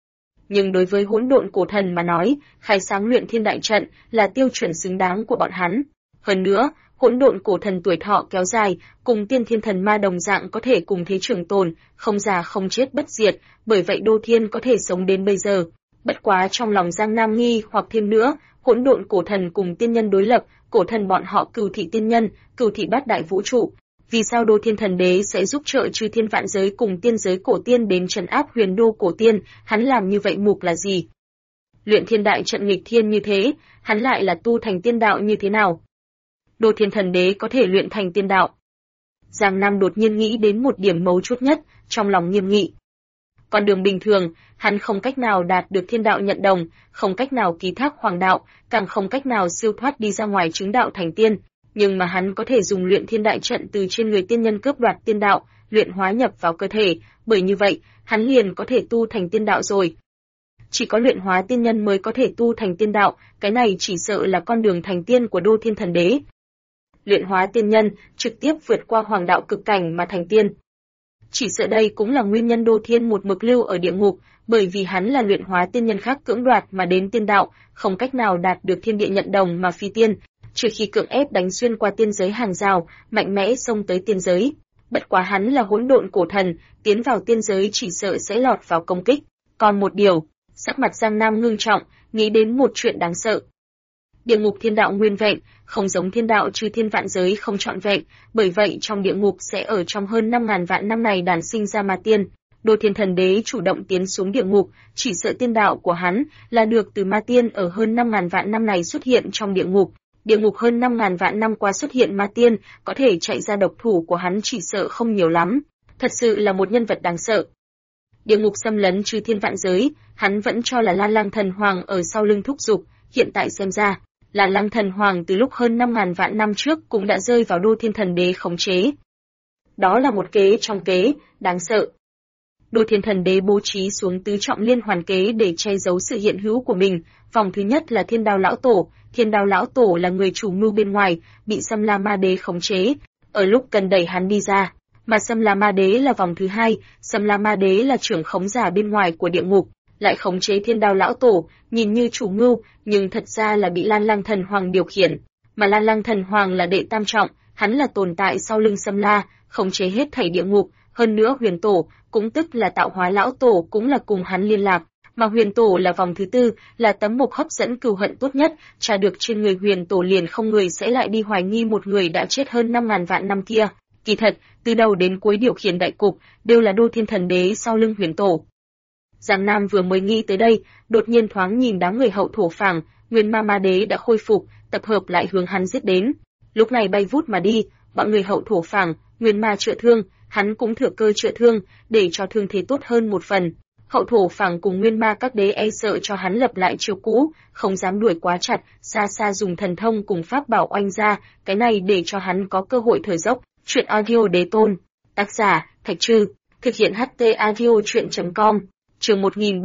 nhưng đối với hỗn độn cổ thần mà nói, khai sáng luyện thiên đại trận là tiêu chuẩn xứng đáng của bọn hắn. Hơn nữa, hỗn độn cổ thần tuổi thọ kéo dài, cùng tiên thiên thần ma đồng dạng có thể cùng thế trường tồn, không già không chết bất diệt, bởi vậy Đô Thiên có thể sống đến bây giờ. Bất quá trong lòng Giang Nam nghi hoặc thêm nữa, hỗn độn cổ thần cùng tiên nhân đối lập, cổ thần bọn họ cửu thị tiên nhân, cửu thị bát đại vũ trụ. Vì sao Đô Thiên Thần Đế sẽ giúp trợ chư thiên vạn giới cùng tiên giới cổ tiên đến trấn áp huyền đô cổ tiên, hắn làm như vậy mục là gì? Luyện thiên đại trận nghịch thiên như thế, hắn lại là tu thành tiên đạo như thế nào? Đô Thiên Thần Đế có thể luyện thành tiên đạo. Giang Nam đột nhiên nghĩ đến một điểm mấu chốt nhất, trong lòng nghiêm nghị. Con đường bình thường, hắn không cách nào đạt được thiên đạo nhận đồng, không cách nào ký thác hoàng đạo, càng không cách nào siêu thoát đi ra ngoài chứng đạo thành tiên. Nhưng mà hắn có thể dùng luyện thiên đại trận từ trên người tiên nhân cướp đoạt tiên đạo, luyện hóa nhập vào cơ thể, bởi như vậy, hắn liền có thể tu thành tiên đạo rồi. Chỉ có luyện hóa tiên nhân mới có thể tu thành tiên đạo, cái này chỉ sợ là con đường thành tiên của Đô Thiên Thần Đế. Luyện hóa tiên nhân, trực tiếp vượt qua hoàng đạo cực cảnh mà thành tiên. Chỉ sợ đây cũng là nguyên nhân Đô Thiên một mực lưu ở địa ngục, bởi vì hắn là luyện hóa tiên nhân khác cưỡng đoạt mà đến tiên đạo, không cách nào đạt được thiên địa nhận đồng mà phi tiên, trừ khi cưỡng ép đánh xuyên qua tiên giới hàng rào, mạnh mẽ xông tới tiên giới. Bất quá hắn là hỗn độn cổ thần, tiến vào tiên giới chỉ sợ sẽ lọt vào công kích. Còn một điều, sắc mặt Giang Nam ngưng trọng, nghĩ đến một chuyện đáng sợ. Địa ngục thiên đạo nguyên vẹn, không giống thiên đạo chư thiên vạn giới không trọn vẹn, bởi vậy trong địa ngục sẽ ở trong hơn 5.000 vạn năm này đản sinh ra ma tiên. Đô Thiên Thần Đế chủ động tiến xuống địa ngục, chỉ sợ tiên đạo của hắn là được từ ma tiên ở hơn 5.000 vạn năm này xuất hiện trong địa ngục. Địa ngục hơn 5.000 vạn năm qua xuất hiện ma tiên, có thể chạy ra độc thủ của hắn chỉ sợ không nhiều lắm. Thật sự là một nhân vật đáng sợ. Địa ngục xâm lấn chư thiên vạn giới, hắn vẫn cho là Lan Lang Thần Hoàng ở sau lưng thúc giục, hiện tại xem ra, Lan Lang Thần Hoàng từ lúc hơn 5.000 vạn năm trước cũng đã rơi vào Đô Thiên Thần Đế khống chế. Đó là một kế trong kế, đáng sợ. Đô Thiên Thần Đế bố trí xuống tứ trọng liên hoàn kế để che giấu sự hiện hữu của mình. Vòng thứ nhất là Thiên Đao Lão Tổ. Thiên Đao Lão Tổ là người chủ mưu bên ngoài, bị Xâm La Ma Đế khống chế. Ở lúc cần đẩy hắn đi ra, mà Xâm La Ma Đế là vòng thứ hai. Xâm La Ma Đế là trưởng khống giả bên ngoài của địa ngục, lại khống chế Thiên Đao Lão Tổ, nhìn như chủ mưu, nhưng thật ra là bị Lan Lang Thần Hoàng điều khiển. Mà Lan Lang Thần Hoàng là đệ tam trọng, hắn là tồn tại sau lưng Xâm La, khống chế hết thảy địa ngục. Hơn nữa Huyền Tổ, cũng tức là Tạo Hóa Lão Tổ cũng là cùng hắn liên lạc, mà Huyền Tổ là vòng thứ tư, là tấm mộc hấp dẫn cừu hận tốt nhất, tra được trên người Huyền Tổ liền không người sẽ lại đi hoài nghi một người đã chết hơn 5.000 vạn năm kia. Kỳ thật, từ đầu đến cuối điều khiển đại cục, đều là Đô Thiên Thần Đế sau lưng Huyền Tổ. Giang Nam vừa mới nghĩ tới đây, đột nhiên thoáng nhìn đám người hậu thổ phảng, Nguyên Ma Ma Đế đã khôi phục, tập hợp lại hướng hắn giết đến. Lúc này bay vút mà đi, bọn người hậu thổ phảng, Nguyên Ma chữa thương, hắn cũng thừa cơ chữa thương, để cho thương thế tốt hơn một phần. Hậu thổ phảng cùng Nguyên Ma các đế e sợ cho hắn lập lại chiêu cũ, không dám đuổi quá chặt, xa xa dùng thần thông cùng pháp bảo oanh ra, cái này để cho hắn có cơ hội thở dốc. Chuyện audio đế tôn, tác giả Thạch Trư, thực hiện HT audio truyện.com. Chương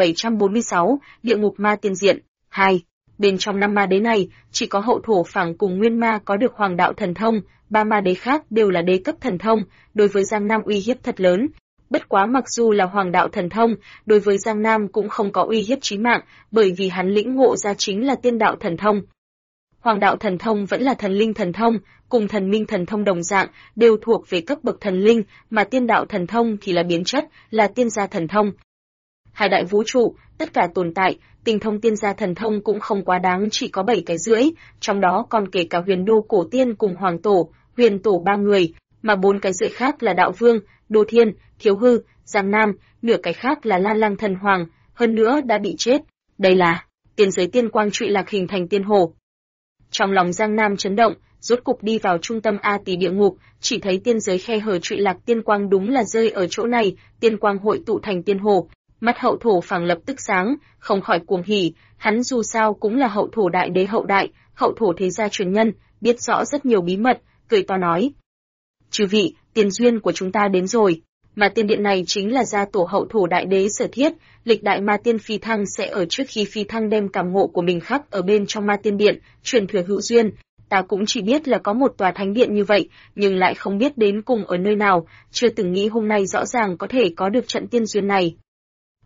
1746, Địa ngục ma tiên diện 2. Bên trong 5 ma đế này, chỉ có hậu thổ phảng cùng Nguyên Ma có được hoàng đạo thần thông, 3 ma đế khác đều là đế cấp thần thông, đối với Giang Nam uy hiếp thật lớn. Bất quá mặc dù là hoàng đạo thần thông, đối với Giang Nam cũng không có uy hiếp chí mạng, bởi vì hắn lĩnh ngộ ra chính là tiên đạo thần thông. Hoàng đạo thần thông vẫn là thần linh thần thông, cùng thần minh thần thông đồng dạng, đều thuộc về cấp bậc thần linh, mà tiên đạo thần thông thì là biến chất, là tiên gia thần thông. Hai đại vũ trụ, tất cả tồn tại, tinh thông tiên gia thần thông cũng không quá đáng, chỉ có 7 cái rưỡi, trong đó còn kể cả Huyền Đô cổ tiên cùng Hoàng Tổ, Huyền Tổ 3 người, mà 4 cái rưỡi khác là Đạo Vương, Đô Thiên, Thiếu Hư, Giang Nam, nửa cái khác là Lan Lang Thần Hoàng, hơn nữa đã bị chết. Đây là tiên giới tiên quang trụy lạc hình thành tiên hồ. Trong lòng Giang Nam chấn động, rốt cục đi vào trung tâm A Tỳ địa ngục, chỉ thấy tiên giới khe hở trụy lạc tiên quang đúng là rơi ở chỗ này, tiên quang hội tụ thành tiên hồ. Mắt hậu thổ phảng lập tức sáng, không khỏi cuồng hỉ, hắn dù sao cũng là hậu thổ đại đế hậu đại, hậu thổ thế gia truyền nhân, biết rõ rất nhiều bí mật, cười to nói: "Chư vị, tiền duyên của chúng ta đến rồi." Mà tiên điện này chính là gia tổ hậu thổ đại đế sở thiết, lịch đại ma tiên phi thăng sẽ ở trước khi phi thăng đem cảm ngộ của mình khắc ở bên trong ma tiên điện, truyền thừa hữu duyên. Ta cũng chỉ biết là có một tòa thánh điện như vậy, nhưng lại không biết đến cùng ở nơi nào, chưa từng nghĩ hôm nay rõ ràng có thể có được trận tiên duyên này.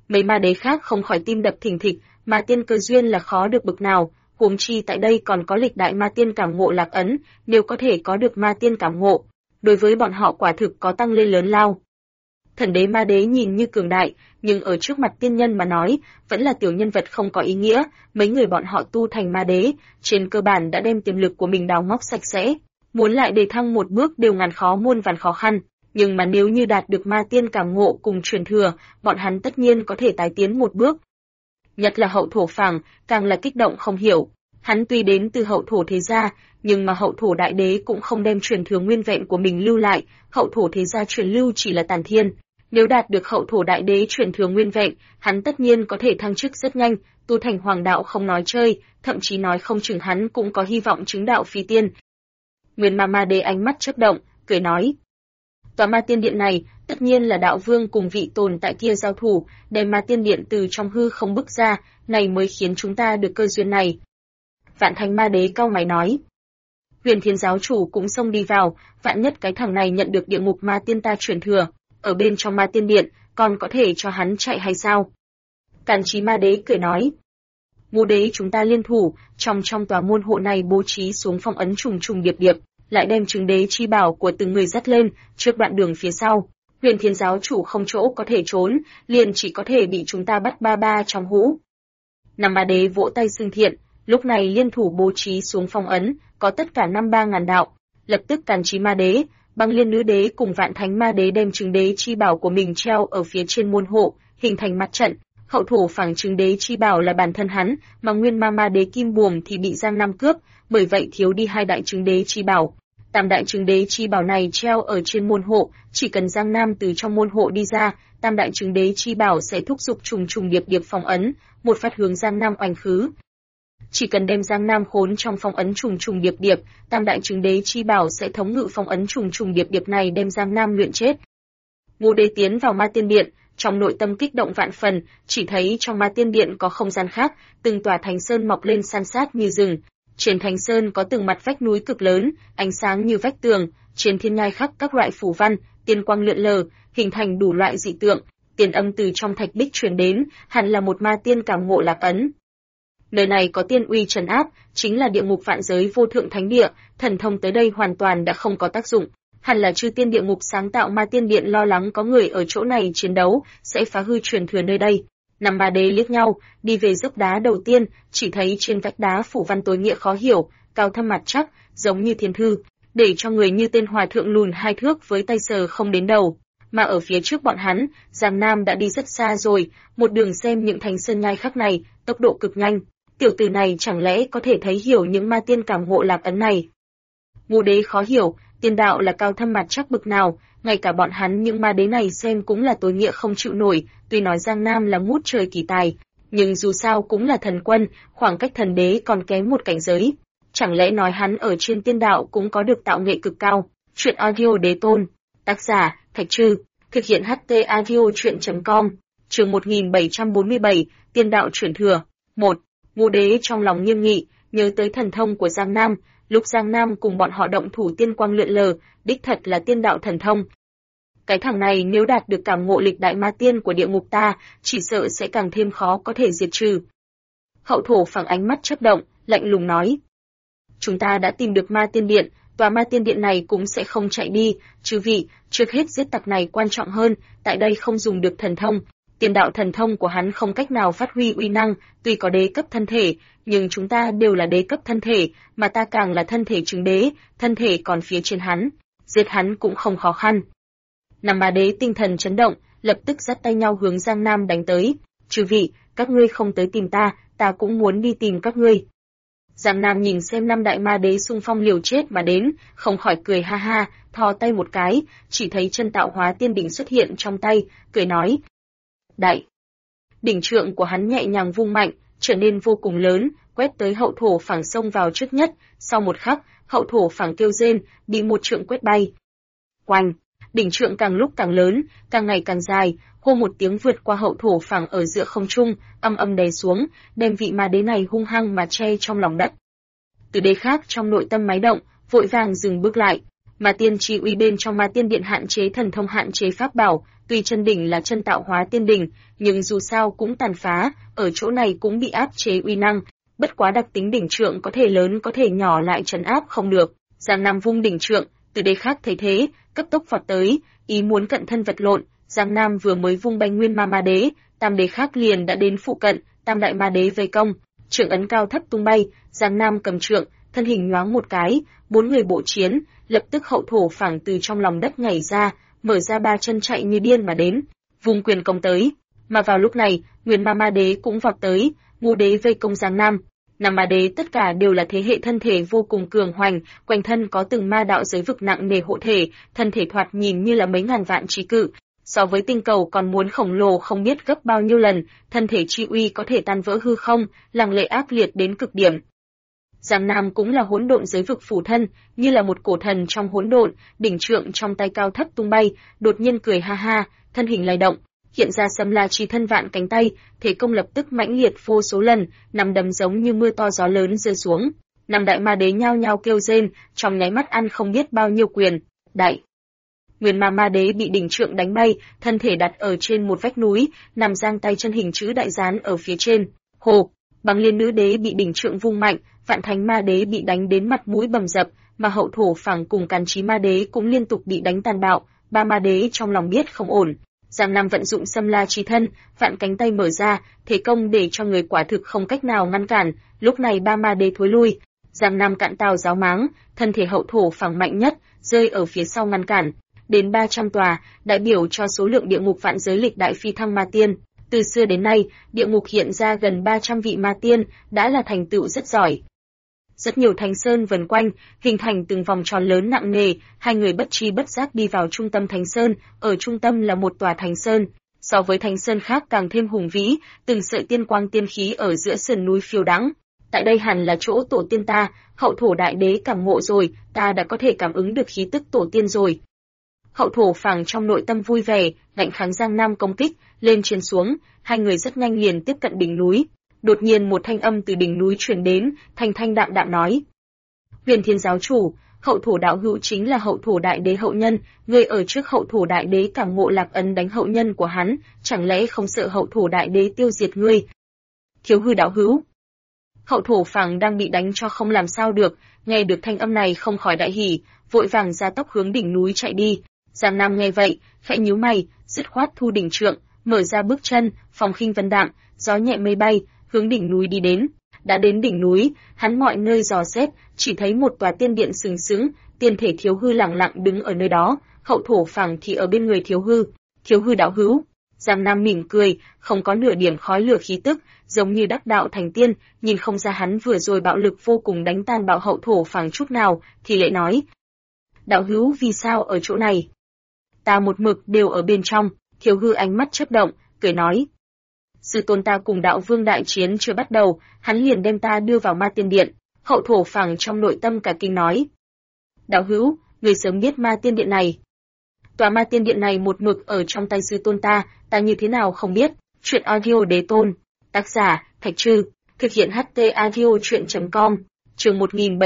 Mấy ma đế khác không khỏi tim đập thình thịch, ma tiên cơ duyên là khó được bực nào, huống chi tại đây còn có lịch đại ma tiên cảm ngộ lạc ấn, nếu có thể có được ma tiên cảm ngộ, đối với bọn họ quả thực có tăng lên lớn lao. Thần đế ma đế nhìn như cường đại, nhưng ở trước mặt tiên nhân mà nói, vẫn là tiểu nhân vật không có ý nghĩa, mấy người bọn họ tu thành ma đế, trên cơ bản đã đem tiềm lực của mình đào móc sạch sẽ, muốn lại đề thăng một bước đều ngàn khó muôn vàn khó khăn, nhưng mà nếu như đạt được ma tiên cảm ngộ cùng truyền thừa, bọn hắn tất nhiên có thể tái tiến một bước. Nhất là hậu thổ phàng, càng là kích động không hiểu, hắn tuy đến từ hậu thổ thế gia, nhưng mà hậu thổ đại đế cũng không đem truyền thừa nguyên vẹn của mình lưu lại, hậu thổ thế gia truyền lưu chỉ là tàn thiên. Nếu đạt được hậu thổ đại đế truyền thừa nguyên vẹn, hắn tất nhiên có thể thăng chức rất nhanh, tu thành hoàng đạo không nói chơi, thậm chí nói không chừng hắn cũng có hy vọng chứng đạo phi tiên. Nguyên Ma Ma Đế ánh mắt chớp động, cười nói: "Tòa Ma Tiên Điện này, tất nhiên là đạo vương cùng vị tồn tại kia giao thủ, đem Ma Tiên Điện từ trong hư không bức ra, này mới khiến chúng ta được cơ duyên này." Vạn Thánh Ma Đế cau mày nói: "Huyền Thiên giáo chủ cũng xông đi vào, vạn nhất cái thằng này nhận được địa ngục Ma Tiên ta truyền thừa, ở bên trong Ma Tiên Điện, còn có thể cho hắn chạy hay sao?" Càn Chí Ma Đế cười nói: "Ngũ đế chúng ta liên thủ, trong tòa môn hộ này bố trí xuống phong ấn trùng trùng điệp điệp, lại đem chứng đế chi bảo của từng người dắt lên, trước đoạn đường phía sau, Huyền Thiên giáo chủ không chỗ có thể trốn, liền chỉ có thể bị chúng ta bắt ba ba trong hũ." Năm Ma Đế vỗ tay xưng thiện, lúc này liên thủ bố trí xuống phong ấn, có tất cả 53.000 đạo, lập tức Càn Chí Ma Đế, Băng Liên Nữ Đế cùng Vạn Thánh Ma Đế đem chứng đế chi bảo của mình treo ở phía trên môn hộ, hình thành mặt trận. Hậu thổ phẳng chứng đế chi bảo là bản thân hắn, mà Nguyên Ma Ma Đế Kim Buồm thì bị Giang Nam cướp, bởi vậy thiếu đi hai đại chứng đế chi bảo. Tam đại chứng đế chi bảo này treo ở trên môn hộ, chỉ cần Giang Nam từ trong môn hộ đi ra, tam đại chứng đế chi bảo sẽ thúc giục trùng trùng điệp điệp phong ấn, một phát hướng Giang Nam oanh khứ. Chỉ cần đem Giang Nam khốn trong phong ấn trùng trùng điệp điệp, tam đại chứng đế chi bảo sẽ thống ngự phong ấn trùng trùng điệp điệp này đem Giang Nam luyện chết. Ngũ đế tiến vào Ma Tiên Điện, trong nội tâm kích động vạn phần, chỉ thấy trong Ma Tiên Điện có không gian khác, từng tòa thánh sơn mọc lên san sát như rừng. Trên thánh sơn có từng mặt vách núi cực lớn, ánh sáng như vách tường, trên thiên nhai khắc các loại phù văn, tiên quang lượn lờ, hình thành đủ loại dị tượng, tiền âm từ trong thạch bích truyền đến, hẳn là một ma tiên cảm ngộ lạc ấn. Nơi này có tiên uy trấn áp, chính là địa ngục vạn giới vô thượng thánh địa, thần thông tới đây hoàn toàn đã không có tác dụng. Hẳn là chư tiên địa ngục sáng tạo Ma Tiên Điện lo lắng có người ở chỗ này chiến đấu, sẽ phá hư truyền thừa nơi đây. Năm ba đế liếc nhau, đi về dốc đá đầu tiên, chỉ thấy trên vách đá phủ văn tối nghĩa khó hiểu, cao thâm mặt chắc, giống như thiên thư, để cho người như tên hòa thượng lùn 2 thước với tay sờ không đến đầu. Mà ở phía trước bọn hắn, Giang Nam đã đi rất xa rồi, một đường xem những thánh sơn nhai khắc này, tốc độ cực nhanh. Tiểu tử này chẳng lẽ có thể thấy hiểu những ma tiên cảm ngộ lạc ấn này? Ngũ đế khó hiểu, tiên đạo là cao thâm mặt chắc bực nào, ngay cả bọn hắn những ma đế này xem cũng là tối nghĩa không chịu nổi, tuy nói Giang Nam là ngút trời kỳ tài, nhưng dù sao cũng là thần quân, khoảng cách thần đế còn kém một cảnh giới. Chẳng lẽ nói hắn ở trên tiên đạo cũng có được tạo nghệ cực cao? Chuyện audio đế tôn, tác giả, Thạch Trư, thực hiện HT audio chuyện.com, chương 1747, tiên đạo chuyển thừa. 1. Ngũ đế trong lòng nghiêm nghị, nhớ tới thần thông của Giang Nam, lúc Giang Nam cùng bọn họ động thủ tiên quang lượn lờ, đích thật là tiên đạo thần thông. Cái thằng này nếu đạt được cảm ngộ lịch đại ma tiên của địa ngục ta, chỉ sợ sẽ càng thêm khó có thể diệt trừ. Hậu thổ phẳng ánh mắt chớp động, lạnh lùng nói: "Chúng ta đã tìm được Ma Tiên Điện, tòa Ma Tiên Điện này cũng sẽ không chạy đi, chư vị, trước hết giết tặc này quan trọng hơn, tại đây không dùng được thần thông. Tiên đạo thần thông của hắn không cách nào phát huy uy năng, tuy có đế cấp thân thể, nhưng chúng ta đều là đế cấp thân thể, mà ta càng là thân thể chứng đế, thân thể còn phía trên hắn, giết hắn cũng không khó khăn." Năm ba đế tinh thần chấn động, lập tức dắt tay nhau hướng Giang Nam đánh tới. "Chư vị, các ngươi không tới tìm ta, ta cũng muốn đi tìm các ngươi." Giang Nam nhìn xem năm đại ma đế xung phong liều chết mà đến, không khỏi cười ha ha, thò tay một cái, chỉ thấy chân tạo hóa tiên đỉnh xuất hiện trong tay, cười nói: "Đại." Đỉnh trượng của hắn nhẹ nhàng vung mạnh, trở nên vô cùng lớn, quét tới hậu thổ phẳng xông vào trước nhất, sau một khắc, hậu thổ phẳng kêu rên, bị một trượng quét bay. Oanh! Đỉnh trượng càng lúc càng lớn, càng ngày càng dài, hô một tiếng vượt qua hậu thổ phẳng ở giữa không trung, âm âm đè xuống, đem vị ma đế này hung hăng mà che trong lòng đất. Từ đế khác trong nội tâm máy động, vội vàng dừng bước lại. Ma tiên chi uy bên trong Ma tiên điện hạn chế thần thông, hạn chế pháp bảo, tuy chân đỉnh là chân tạo hóa tiên đỉnh, nhưng dù sao cũng tàn phá, ở chỗ này cũng bị áp chế uy năng. Bất quá đặc tính đỉnh trượng có thể lớn có thể nhỏ lại trấn áp không được. Giang Nam vung đỉnh trượng, Từ Đế khác thấy thế, cấp tốc vọt tới, ý muốn cận thân vật lộn. Giang Nam vừa mới vung banh nguyên ma đế, Tam Đế khác liền đã đến phụ cận, Tam đại ma đế vây công, trượng ấn cao thấp tung bay, Giang Nam cầm trượng, thân hình nhoáng một cái, 4 người bộ chiến, lập tức hậu thổ phảng từ trong lòng đất nhảy ra, mở ra 3 chân chạy như điên mà đến, vung quyền công tới. Mà vào lúc này, Nguyên Ma Đế cũng vọt tới, Ngũ Đế vây công Giang Nam. Năm ma đế tất cả đều là thế hệ thân thể vô cùng cường hoành, quanh thân có từng ma đạo giới vực nặng nề hộ thể, thân thể thoạt nhìn như là mấy ngàn vạn trí cự, so với tinh cầu còn muốn khổng lồ không biết gấp bao nhiêu lần, thân thể chi uy có thể tan vỡ hư không, lăng lệ ác liệt đến cực điểm. Giang Nam cũng là hỗn độn giới vực phủ thân, như là một cổ thần trong hỗn độn, đỉnh trượng trong tay cao thấp tung bay, đột nhiên cười ha ha, thân hình lay động, hiện ra Sâm La Chi thân vạn cánh tay, thế công lập tức mãnh liệt vô số lần, nắm đấm giống như mưa to gió lớn rơi xuống. Năm đại ma đế nhao nhao kêu rên, trong nháy mắt ăn không biết bao nhiêu quyền. Đại Nguyên Ma Đế bị đỉnh trượng đánh bay, thân thể đặt ở trên một vách núi, nằm giang tay chân hình chữ đại dán ở phía trên. Hồ, Băng Liên Nữ Đế bị đỉnh trượng vung mạnh, Vạn Thánh Ma Đế bị đánh đến mặt mũi bầm dập, mà Hậu Thổ Phảng cùng Càn Chí Ma Đế cũng liên tục bị đánh tàn bạo. Ba ma đế trong lòng biết không ổn. Giang Nam vận dụng Sâm La Chi thân, vạn cánh tay mở ra, thế công để cho người quả thực không cách nào ngăn cản. Lúc này ba ma đế thối lui, Giang Nam cạn tào giáo máng, thân thể Hậu Thổ Phảng mạnh nhất, rơi ở phía sau ngăn cản. Đến 300 tòa, đại biểu cho số lượng địa ngục vạn giới lịch đại phi thăng ma tiên. Từ xưa đến nay, địa ngục hiện ra gần 300 vị ma tiên, đã là thành tựu rất giỏi. Rất nhiều thánh sơn vần quanh, hình thành từng vòng tròn lớn nặng nề, hai người bất tri bất giác đi vào trung tâm thánh sơn, ở trung tâm là một tòa thánh sơn, so với thánh sơn khác càng thêm hùng vĩ, từng sợi tiên quang tiên khí ở giữa sườn núi phiêu đãng. Tại đây hẳn là chỗ tổ tiên ta, Hậu Thổ đại đế cảm ngộ rồi, ta đã có thể cảm ứng được khí tức tổ tiên rồi. Hậu Thổ Phảng trong nội tâm vui vẻ, ngạnh kháng Giang Nam công kích, lên trên xuống, hai người rất nhanh liền tiếp cận đỉnh núi. Đột nhiên một thanh âm từ đỉnh núi truyền đến, thanh thanh đạm đạm nói: Huyền Thiên giáo chủ, Hậu Thổ đạo hữu chính là Hậu Thổ đại đế hậu nhân, ngươi ở trước Hậu Thổ đại đế cảm ngộ lạc ấn đánh hậu nhân của hắn, chẳng lẽ không sợ Hậu Thổ đại đế tiêu diệt ngươi? Thiếu hư đạo hữu. Hậu Thổ Phảng đang bị đánh cho không làm sao được, nghe được thanh âm này không khỏi đại hỉ, vội vàng ra tốc hướng đỉnh núi chạy đi. Giang Nam nghe vậy, khẽ nhíu mày, dứt khoát thu đỉnh trượng, mở ra bước chân, phong khinh vân đạm, gió nhẹ mây bay, hướng đỉnh núi đi đến. Đã đến đỉnh núi, hắn mọi nơi dò xét, chỉ thấy một tòa tiên điện sừng sững, tiên thể Thiếu hư lặng lặng đứng ở nơi đó, Hậu Thổ Phảng thì ở bên người Thiếu hư. Thiếu hư đạo hữu. Giang Nam mỉm cười, không có nửa điểm khói lửa khí tức, giống như đắc đạo thành tiên, nhìn không ra hắn vừa rồi bạo lực vô cùng đánh tan bạo Hậu Thổ Phảng chút nào, thì lại nói: Đạo hữu vì sao ở chỗ này? Ta một mực đều ở bên trong. Thiếu hư ánh mắt chớp động, cười nói: Sư tôn ta cùng đạo vương đại chiến chưa bắt đầu, hắn liền đem ta đưa vào ma tiên điện. Hậu Thổ Phảng trong nội tâm cả kinh nói: Đạo hữu, người sớm biết ma tiên điện này. Tòa ma tiên điện này một mực ở trong tay sư tôn ta như thế nào không biết. Chuyện audio đế tôn. Tác giả, Thạch Trư. Thực hiện HT audio chuyện.com. Chương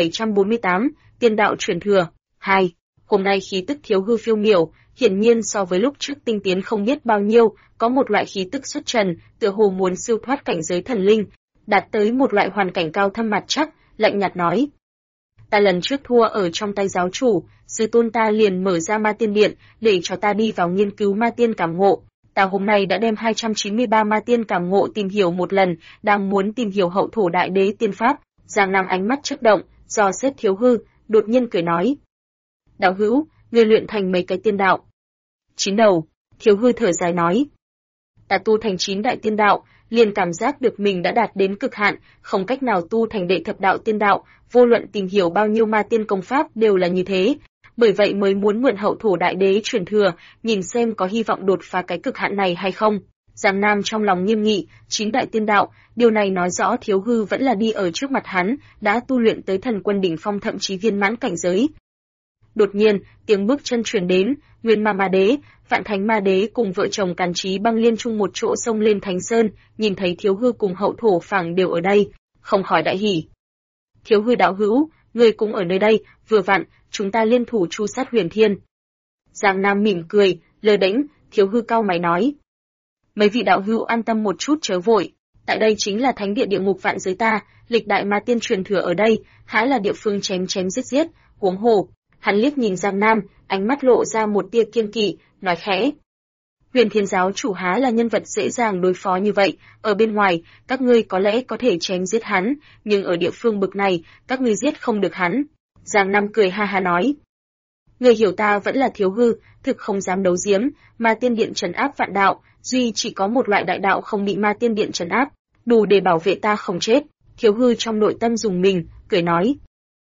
1748, Tiên đạo truyền thừa. 2. Hôm nay khí tức Thiếu hư phiêu miểu, hiển nhiên so với lúc trước tinh tiến không biết bao nhiêu, có một loại khí tức xuất trần, tựa hồ muốn siêu thoát cảnh giới thần linh, đạt tới một loại hoàn cảnh cao thâm mặt chắc, lạnh nhạt nói: Ta lần trước thua ở trong tay giáo chủ, sư tôn ta liền mở ra ma tiên điện, để cho ta đi vào nghiên cứu ma tiên cảm ngộ. Ta hôm nay đã đem 293 ma tiên cảm ngộ tìm hiểu một lần, đang muốn tìm hiểu Hậu Thổ đại đế tiên pháp. Giang Nam ánh mắt chớp động, dò xét Thiếu hư, đột nhiên cười nói: Đạo hữu, ngươi luyện thành mấy cái tiên đạo? 9 đầu. Thiếu hư thở dài nói: Ta tu thành 9 đại tiên đạo, liền cảm giác được mình đã đạt đến cực hạn, không cách nào tu thành đệ thập đạo tiên đạo, vô luận tìm hiểu bao nhiêu ma tiên công pháp đều là như thế. Bởi vậy mới muốn mượn Hậu Thổ đại đế truyền thừa, nhìn xem có hy vọng đột phá cái cực hạn này hay không. Giang Nam trong lòng nghiêm nghị, 9 đại tiên đạo, điều này nói rõ Thiếu hư vẫn là đi ở trước mặt hắn, đã tu luyện tới thần quân đỉnh phong thậm chí viên mãn cảnh giới. Đột nhiên, tiếng bước chân truyền đến, Nguyên Ma Đế, Vạn Thánh Ma Đế cùng vợ chồng Càn Chí Băng Liên chung một chỗ xông lên Thánh Sơn, nhìn thấy Thiếu hư cùng Hậu Thổ Phảng đều ở đây, không khỏi đại hỉ. Thiếu hư đạo hữu, ngươi cũng ở nơi đây, vừa vặn, chúng ta liên thủ tru sát Huyền Thiên. Giang Nam mỉm cười, lơ đễnh, Thiếu Hư cau mày nói. Mấy vị đạo hữu an tâm một chút chớ vội, tại đây chính là thánh địa địa ngục vạn giới ta, lịch đại ma tiên truyền thừa ở đây, há là địa phương chém chém giết giết, huống hồ. Hắn liếc nhìn Giang Nam, ánh mắt lộ ra một tia kiêng kỵ, nói khẽ. Huyền Thiên giáo chủ há là nhân vật dễ dàng đối phó như vậy, ở bên ngoài, các ngươi có lẽ có thể chém giết hắn, nhưng ở địa phương bực này, các ngươi giết không được hắn. Giang Nam cười ha ha nói. Người hiểu ta vẫn là Thiếu Hư, thực không dám đấu giếm, ma tiên điện trấn áp vạn đạo, duy chỉ có một loại đại đạo không bị ma tiên điện trấn áp, đủ để bảo vệ ta không chết. Thiếu Hư trong nội tâm dùng mình, cười nói.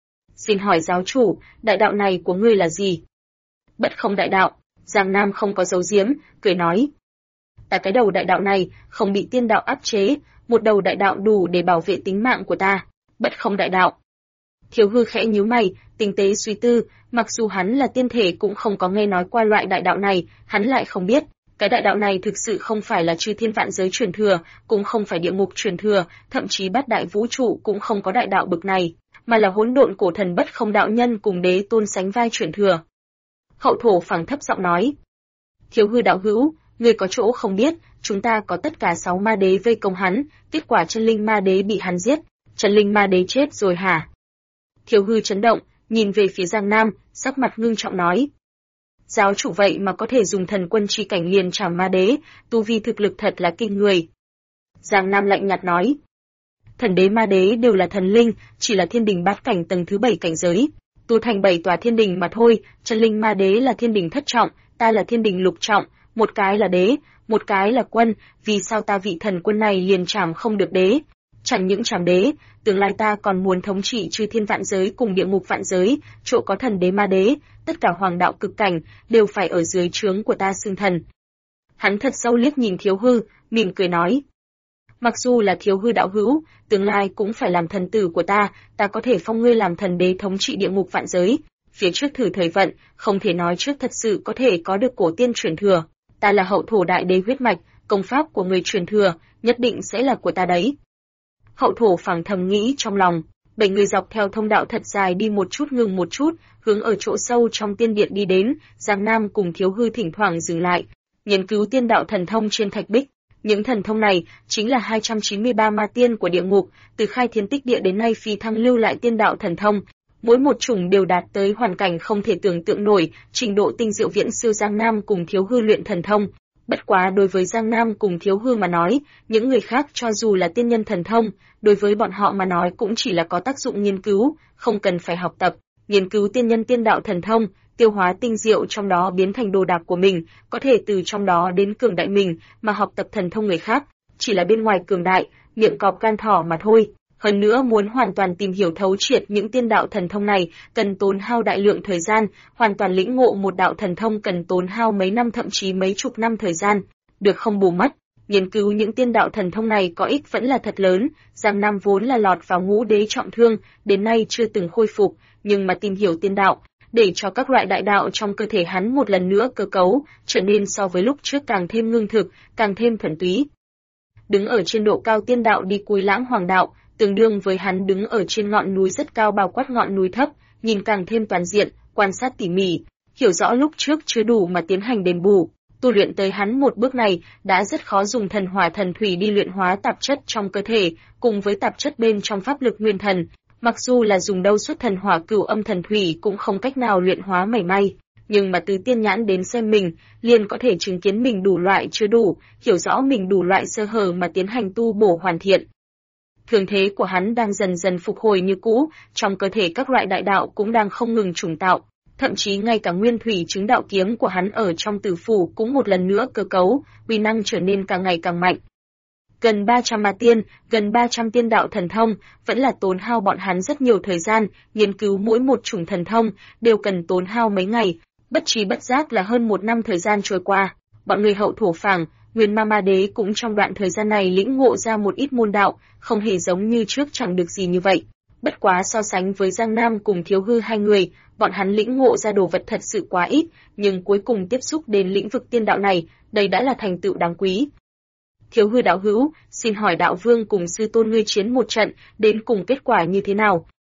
Xin hỏi giáo chủ, đại đạo này của ngươi là gì? Bất không đại đạo. Giang Nam không có giấu giếm, cười nói. Ta cái đầu đại đạo này không bị tiên đạo áp chế, một đầu đại đạo đủ để bảo vệ tính mạng của ta. Bất không đại đạo. Thiếu Hư khẽ nhíu mày, tinh tế suy tư, mặc dù hắn là tiên thể cũng không có nghe nói qua loại đại đạo này, hắn lại không biết. Cái đại đạo này thực sự không phải là chư thiên vạn giới truyền thừa, cũng không phải địa ngục truyền thừa, thậm chí bát đại vũ trụ cũng không có đại đạo bực này, mà là hỗn độn cổ thần bất không đạo nhân cùng đế tôn sánh vai truyền thừa. Hậu thổ phẳng thấp giọng nói. Thiếu Hư đạo hữu, ngươi có chỗ không biết, chúng ta có tất cả 6 ma đế vây công hắn, kết quả chân linh ma đế bị hắn giết, chân linh ma đế chết rồi hả? Thiếu Hư chấn động, nhìn về phía Giang Nam, sắc mặt ngưng trọng nói. Giáo chủ vậy mà có thể dùng thần quân chi cảnh liền trảm ma đế, tu vi thực lực thật là kinh người. Giang Nam lạnh nhạt nói. Thần đế ma đế đều là thần linh, chỉ là thiên đình bát cảnh tầng thứ 7 cảnh giới, tu thành 7 tòa thiên đình mà thôi, chân linh ma đế là thiên đình thất trọng, ta là thiên đình lục trọng, một cái là đế, một cái là quân, vì sao ta vị thần quân này liền trảm không được đế? Chẳng những trảm đế, tương lai ta còn muốn thống trị chư thiên vạn giới cùng địa ngục vạn giới, chỗ có thần đế ma đế, tất cả hoàng đạo cực cảnh đều phải ở dưới trướng của ta xưng thần. Hắn thật sâu liếc nhìn Thiếu Hư, mỉm cười nói. Mặc dù là Thiếu Hư đạo hữu, tương lai cũng phải làm thần tử của ta có thể phong ngươi làm thần đế thống trị địa ngục vạn giới. Phía trước thử thời vận, không thể nói trước thật sự có thể có được cổ tiên truyền thừa. Ta là hậu thổ đại đế huyết mạch, công pháp của người truyền thừa, nhất định sẽ là của ta đấy. Hậu thổ phảng thầm nghĩ trong lòng, 7 người dọc theo thông đạo thật dài đi một chút ngừng một chút, hướng ở chỗ sâu trong tiên điện đi đến, Giang Nam cùng Thiếu Hư thỉnh thoảng dừng lại, nghiên cứu tiên đạo thần thông trên thạch bích. Những thần thông này chính là 293 ma tiên của địa ngục, từ khai thiên tích địa đến nay phi thăng lưu lại tiên đạo thần thông, mỗi một chủng đều đạt tới hoàn cảnh không thể tưởng tượng nổi, trình độ tinh diệu viễn siêu Giang Nam cùng Thiếu Hư luyện thần thông. Bất quá đối với Giang Nam cùng Thiếu Hư mà nói, những người khác cho dù là tiên nhân thần thông, đối với bọn họ mà nói cũng chỉ là có tác dụng nghiên cứu, không cần phải học tập, nghiên cứu tiên nhân tiên đạo thần thông, tiêu hóa tinh diệu trong đó biến thành đồ đạc của mình, có thể từ trong đó đến cường đại mình, mà học tập thần thông người khác, chỉ là bên ngoài cường đại, miệng cọp gan thỏ mà thôi. Hơn nữa muốn hoàn toàn tìm hiểu thấu triệt những tiên đạo thần thông này, cần tốn hao đại lượng thời gian, hoàn toàn lĩnh ngộ một đạo thần thông cần tốn hao mấy năm thậm chí mấy chục năm thời gian, được không bù mất. Nghiên cứu những tiên đạo thần thông này có ích vẫn là thật lớn, Giang Nam vốn là lọt vào ngũ đế trọng thương, đến nay chưa từng khôi phục, nhưng mà tìm hiểu tiên đạo, để cho các loại đại đạo trong cơ thể hắn một lần nữa cơ cấu, trở nên so với lúc trước càng thêm ngưng thực, càng thêm thuần túy. Đứng ở trên độ cao tiên đạo đi cuối lãng hoàng đạo, tương đương với hắn đứng ở trên ngọn núi rất cao bao quát ngọn núi thấp, nhìn càng thêm toàn diện, quan sát tỉ mỉ, hiểu rõ lúc trước chưa đủ mà tiến hành đền bù. Tu luyện tới hắn một bước này, đã rất khó dùng thần hỏa thần thủy đi luyện hóa tạp chất trong cơ thể, cùng với tạp chất bên trong pháp lực nguyên thần. Mặc dù là dùng đâu xuất thần hỏa cửu âm thần thủy cũng không cách nào luyện hóa mảy may, nhưng mà từ tiên nhãn đến xem mình, liền có thể chứng kiến mình đủ loại chưa đủ, hiểu rõ mình đủ loại sơ hở mà tiến hành tu bổ hoàn thiện. Thương thế của hắn đang dần dần phục hồi như cũ, trong cơ thể các loại đại đạo cũng đang không ngừng trùng tạo, thậm chí ngay cả nguyên thủy chứng đạo kiếm của hắn ở trong tử phủ cũng một lần nữa cơ cấu, uy năng trở nên càng ngày càng mạnh. Gần 300 ma tiên, gần 300 tiên đạo thần thông, vẫn là tốn hao bọn hắn rất nhiều thời gian, nghiên cứu mỗi một chủng thần thông, đều cần tốn hao mấy ngày, bất trí bất giác là hơn 1 năm thời gian trôi qua. Bọn người hậu thổ phàng, Nguyên Ma Ma Đế cũng trong đoạn thời gian này lĩnh ngộ ra một ít môn đạo, không hề giống như trước chẳng được gì như vậy. Bất quá so sánh với Giang Nam cùng Thiếu Hư hai người, bọn hắn lĩnh ngộ ra đồ vật thật sự quá ít, nhưng cuối cùng tiếp xúc đến lĩnh vực tiên đạo này, đây đã là thành tựu đáng quý. Thiếu Hư đạo hữu, xin hỏi đạo vương cùng sư tôn ngươi chiến một trận, đến cùng kết quả như thế nào?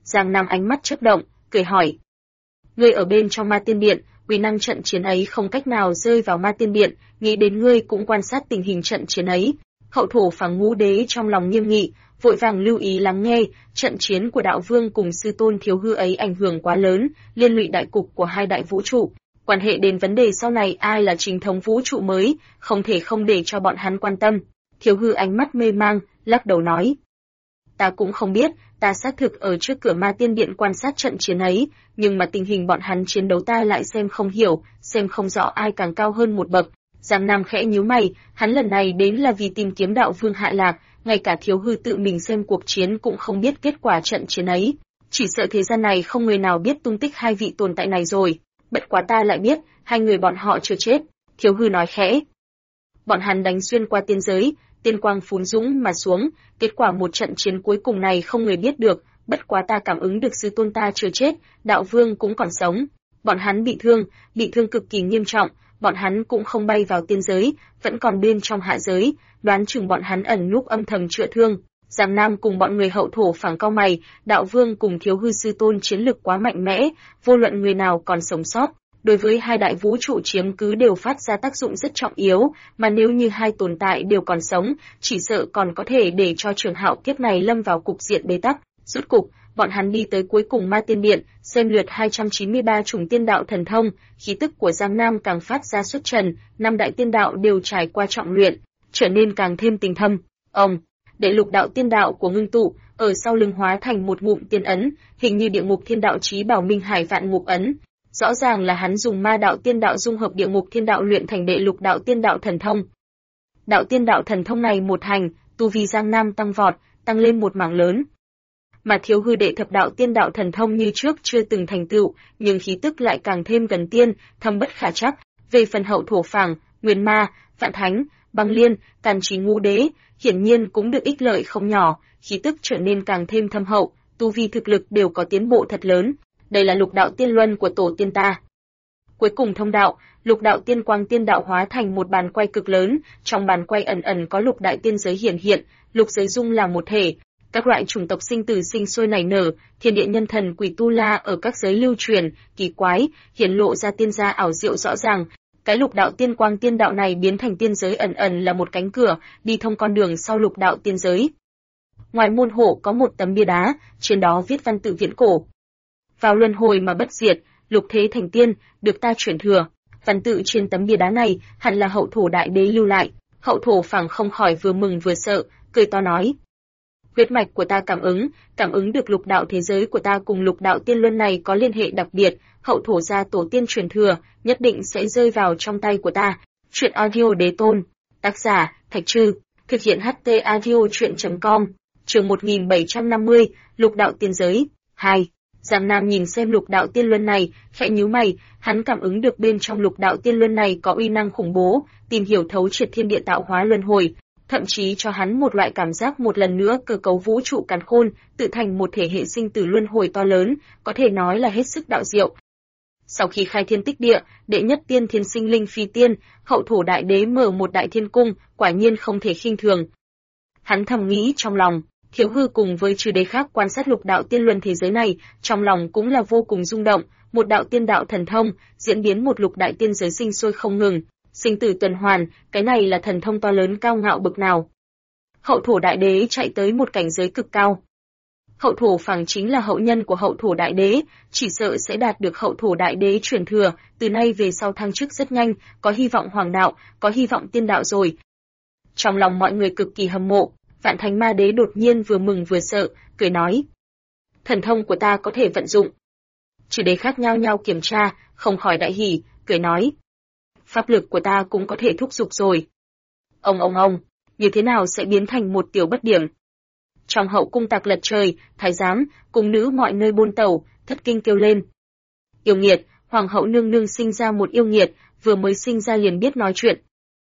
Giang Nam ánh mắt chớp động, cười hỏi. Ngươi ở bên trong Ma Tiên Điện, uy năng trận chiến ấy không cách nào rơi vào Ma Tiên Điện, nghĩ đến ngươi cũng quan sát tình hình trận chiến ấy. Hậu thổ Phảng Ngũ Đế trong lòng nghiêm nghị, vội vàng lưu ý lắng nghe, trận chiến của đạo vương cùng sư tôn Thiếu Hư ấy ảnh hưởng quá lớn, liên lụy đại cục của hai đại vũ trụ. Quan hệ đến vấn đề sau này ai là chính thống vũ trụ mới, không thể không để cho bọn hắn quan tâm. Thiếu Hư ánh mắt mê mang, lắc đầu nói. Ta cũng không biết, ta xác thực ở trước cửa Ma Tiên Điện quan sát trận chiến ấy, nhưng mà tình hình bọn hắn chiến đấu ta lại xem không hiểu, xem không rõ ai càng cao hơn một bậc. Giang Nam khẽ nhíu mày, hắn lần này đến là vì tìm kiếm đạo vương hạ lạc, ngay cả Thiếu Hư tự mình xem cuộc chiến cũng không biết kết quả trận chiến ấy. Chỉ sợ thế gian này không người nào biết tung tích hai vị tồn tại này rồi. Bất quá ta lại biết, hai người bọn họ chưa chết. Thiếu Hư nói khẽ. Bọn hắn đánh xuyên qua tiên giới, tiên quang phún dũng mà xuống, kết quả một trận chiến cuối cùng này không người biết được, bất quá ta cảm ứng được sư tôn ta chưa chết, đạo vương cũng còn sống. Bọn hắn bị thương cực kỳ nghiêm trọng, bọn hắn cũng không bay vào tiên giới, vẫn còn bên trong hạ giới, đoán chừng bọn hắn ẩn núp âm thầm chữa thương. Giang Nam cùng bọn người hậu thổ Phảng cau mày, đạo vương cùng Thiếu Hư sư tôn chiến lực quá mạnh mẽ, vô luận người nào còn sống sót, đối với hai đại vũ trụ chiếm cứ đều phát ra tác dụng rất trọng yếu, mà nếu như hai tồn tại đều còn sống, chỉ sợ còn có thể để cho Trường Hạo kiếp này lâm vào cục diện bế tắc. Rốt cục, bọn hắn đi tới cuối cùng Ma Tiên Điện, xem lượt 293 chủng tiên đạo thần thông, khí tức của Giang Nam càng phát ra xuất trần, năm đại tiên đạo đều trải qua trọng luyện, trở nên càng thêm tình thâm. Ông, để lục đạo tiên đạo của ngưng tụ, ở sau lưng hóa thành một ngụm tiên ấn, hình như địa ngục thiên đạo chí bảo Minh Hải vạn ngục ấn. Rõ ràng là hắn dùng ma đạo tiên đạo dung hợp địa ngục thiên đạo luyện thành đệ lục đạo tiên đạo thần thông. Đạo tiên đạo thần thông này một hành, tu vi Giang Nam tăng vọt, tăng lên một mảng lớn. Mà Thiếu Hư đệ thập đạo tiên đạo thần thông như trước chưa từng thành tựu, nhưng khí tức lại càng thêm gần tiên, thâm bất khả trắc. Về phần hậu thổ Phảng, Nguyên Ma, Vạn Thánh, Băng Liên, Càn Chí Ngũ Đế, hiển nhiên cũng được ích lợi không nhỏ, khí tức trở nên càng thêm thâm hậu, tu vi thực lực đều có tiến bộ thật lớn. Đây là lục đạo tiên luân của tổ tiên ta. Cuối cùng thông đạo, lục đạo tiên quang tiên đạo hóa thành một bàn quay cực lớn, trong bàn quay ẩn ẩn có lục đại tiên giới hiển hiện, lục giới dung là một thể. Các loại chủng tộc sinh tử sinh sôi nảy nở, thiên địa nhân thần quỷ tu la ở các giới lưu truyền, kỳ quái, hiển lộ ra tiên gia ảo diệu rõ ràng. Cái lục đạo tiên quang tiên đạo này biến thành tiên giới ẩn ẩn là một cánh cửa, đi thông con đường sau lục đạo tiên giới. Ngoài môn hộ có một tấm bia đá, trên đó viết văn tự viễn cổ. Vào luân hồi mà bất diệt, lục thế thành tiên, được ta truyền thừa. Văn tự trên tấm bia đá này hẳn là hậu thổ đại đế lưu lại. Hậu thổ Phảng không khỏi vừa mừng vừa sợ, cười to nói. Huyết mạch của ta cảm ứng được lục đạo thế giới của ta cùng lục đạo tiên luân này có liên hệ đặc biệt, hậu thổ gia tổ tiên truyền thừa, nhất định sẽ rơi vào trong tay của ta. Truyện audio đế tôn, tác giả, Thạch Trư, thực hiện HT audio truyện.com, chương 1750, lục đạo tiên giới, 2. Giang Nam nhìn xem lục đạo tiên luân này, khẽ nhíu mày, hắn cảm ứng được bên trong lục đạo tiên luân này có uy năng khủng bố, tìm hiểu thấu triệt thiên địa tạo hóa luân hồi, thậm chí cho hắn một loại cảm giác một lần nữa cơ cấu vũ trụ càn khôn, tự thành một thể hệ sinh tử luân hồi to lớn, có thể nói là hết sức đạo diệu. Sau khi khai thiên tích địa, đệ nhất tiên thiên sinh linh phi tiên, hậu thổ đại đế mở một đại thiên cung, quả nhiên không thể khinh thường. Hắn thầm nghĩ trong lòng. Thiếu Hư cùng với chư đế khác quan sát lục đạo tiên luân thế giới này, trong lòng cũng là vô cùng rung động, một đạo tiên đạo thần thông, diễn biến một lục đại tiên giới sinh sôi không ngừng, sinh tử tuần hoàn, cái này là thần thông to lớn cao ngạo bực nào. Hậu thổ đại đế chạy tới một cảnh giới cực cao. Hậu thổ Phảng chính là hậu nhân của hậu thổ đại đế, chỉ sợ sẽ đạt được hậu thổ đại đế truyền thừa, từ nay về sau thăng chức rất nhanh, có hy vọng hoàng đạo, có hy vọng tiên đạo rồi. Trong lòng mọi người cực kỳ hâm mộ. Vạn Thánh Ma Đế đột nhiên vừa mừng vừa sợ, cười nói. Thần thông của ta có thể vận dụng. Chư đế khác nhau nhau kiểm tra, không khỏi đại hỉ, cười nói. Pháp lực của ta cũng có thể thúc giục rồi. Ông, như thế nào sẽ biến thành một tiểu bất điểm? Trong hậu cung tạc lật trời, thái giám, cung nữ mọi nơi buôn tẩu, thất kinh kêu lên. Yêu nghiệt, hoàng hậu nương nương sinh ra một yêu nghiệt, vừa mới sinh ra liền biết nói chuyện.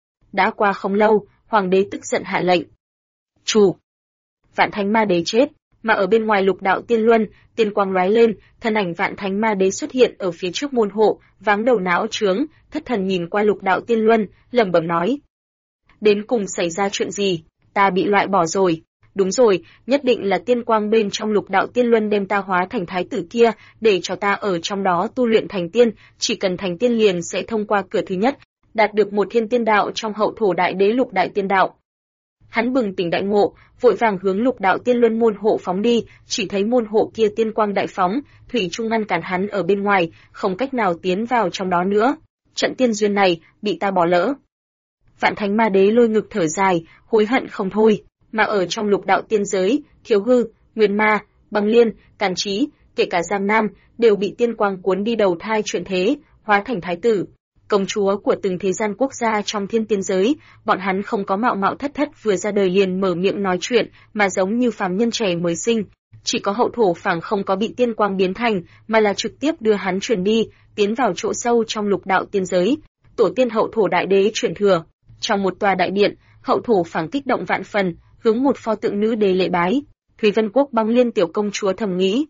Đã qua không lâu, hoàng đế tức giận hạ lệnh. Chủ, Vạn Thánh Ma Đế chết, mà ở bên ngoài lục đạo tiên luân, tiên quang lóe lên, thân ảnh Vạn Thánh Ma Đế xuất hiện ở phía trước môn hộ, váng đầu não trướng, thất thần nhìn qua lục đạo tiên luân, lẩm bẩm nói: đến cùng xảy ra chuyện gì? Ta bị loại bỏ rồi. Đúng rồi, nhất định là tiên quang bên trong Lục Đạo Tiên Luân đem ta hóa thành thái tử kia, để cho ta ở trong đó tu luyện thành tiên, chỉ cần thành tiên liền sẽ thông qua cửa thứ nhất, đạt được một thiên tiên đạo trong Hậu Thổ Đại Đế Lục Đại Tiên Đạo. Hắn bừng tỉnh đại ngộ, vội vàng hướng Lục Đạo Tiên Luân môn hộ phóng đi, chỉ thấy môn hộ kia tiên quang đại phóng, thủy chung ngăn cản hắn ở bên ngoài, không cách nào tiến vào trong đó nữa. Trận tiên duyên này bị ta bỏ lỡ. Vạn Thánh Ma Đế lôi ngực thở dài, hối hận không thôi, mà ở trong Lục Đạo tiên giới, Thiếu Hư, Nguyên Ma, Băng Liên, Càn Chí, kể cả Giang Nam đều bị tiên quang cuốn đi đầu thai chuyển thế, hóa thành thái tử, công chúa của từng thế gian quốc gia trong thiên tiên giới. Bọn hắn không có mạo mạo thất thất vừa ra đời liền mở miệng nói chuyện, mà giống như phàm nhân trẻ mới sinh. Chỉ có Hậu Thổ Phảng không có bị tiên quang biến thành, mà là trực tiếp đưa hắn chuyển đi, tiến vào chỗ sâu trong Lục Đạo tiên giới. Tổ tiên Hậu Thổ Đại Đế chuyển thừa. Trong một tòa đại điện, Hậu Thổ Phảng kích động vạn phần, hướng một pho tượng nữ đế lễ bái. Thúy Vân Quốc Băng Liên tiểu công chúa thầm nghĩ,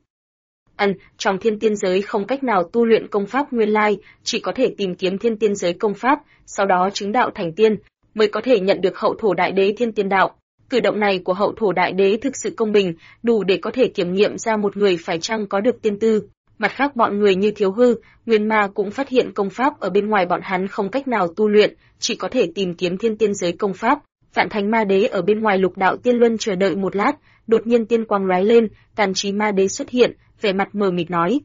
trong thiên tiên giới không cách nào tu luyện công pháp nguyên lai, chỉ có thể tìm kiếm thiên tiên giới công pháp, sau đó chứng đạo thành tiên, mới có thể nhận được Hậu Thổ Đại Đế thiên tiên đạo. Cử động này của Hậu Thổ Đại Đế thực sự công bình, đủ để có thể kiểm nghiệm ra một người phải chăng có được tiên tư. Mặt khác bọn người như Thiếu Hư, Nguyên Ma cũng phát hiện công pháp ở bên ngoài bọn hắn không cách nào tu luyện, chỉ có thể tìm kiếm thiên tiên giới công pháp. Vạn Thánh Ma Đế ở bên ngoài Lục Đạo Tiên Luân chờ đợi một lát, đột nhiên tiên quang lóe lên, Càn Chí Ma Đế xuất hiện, vẻ mặt mờ mịt nói: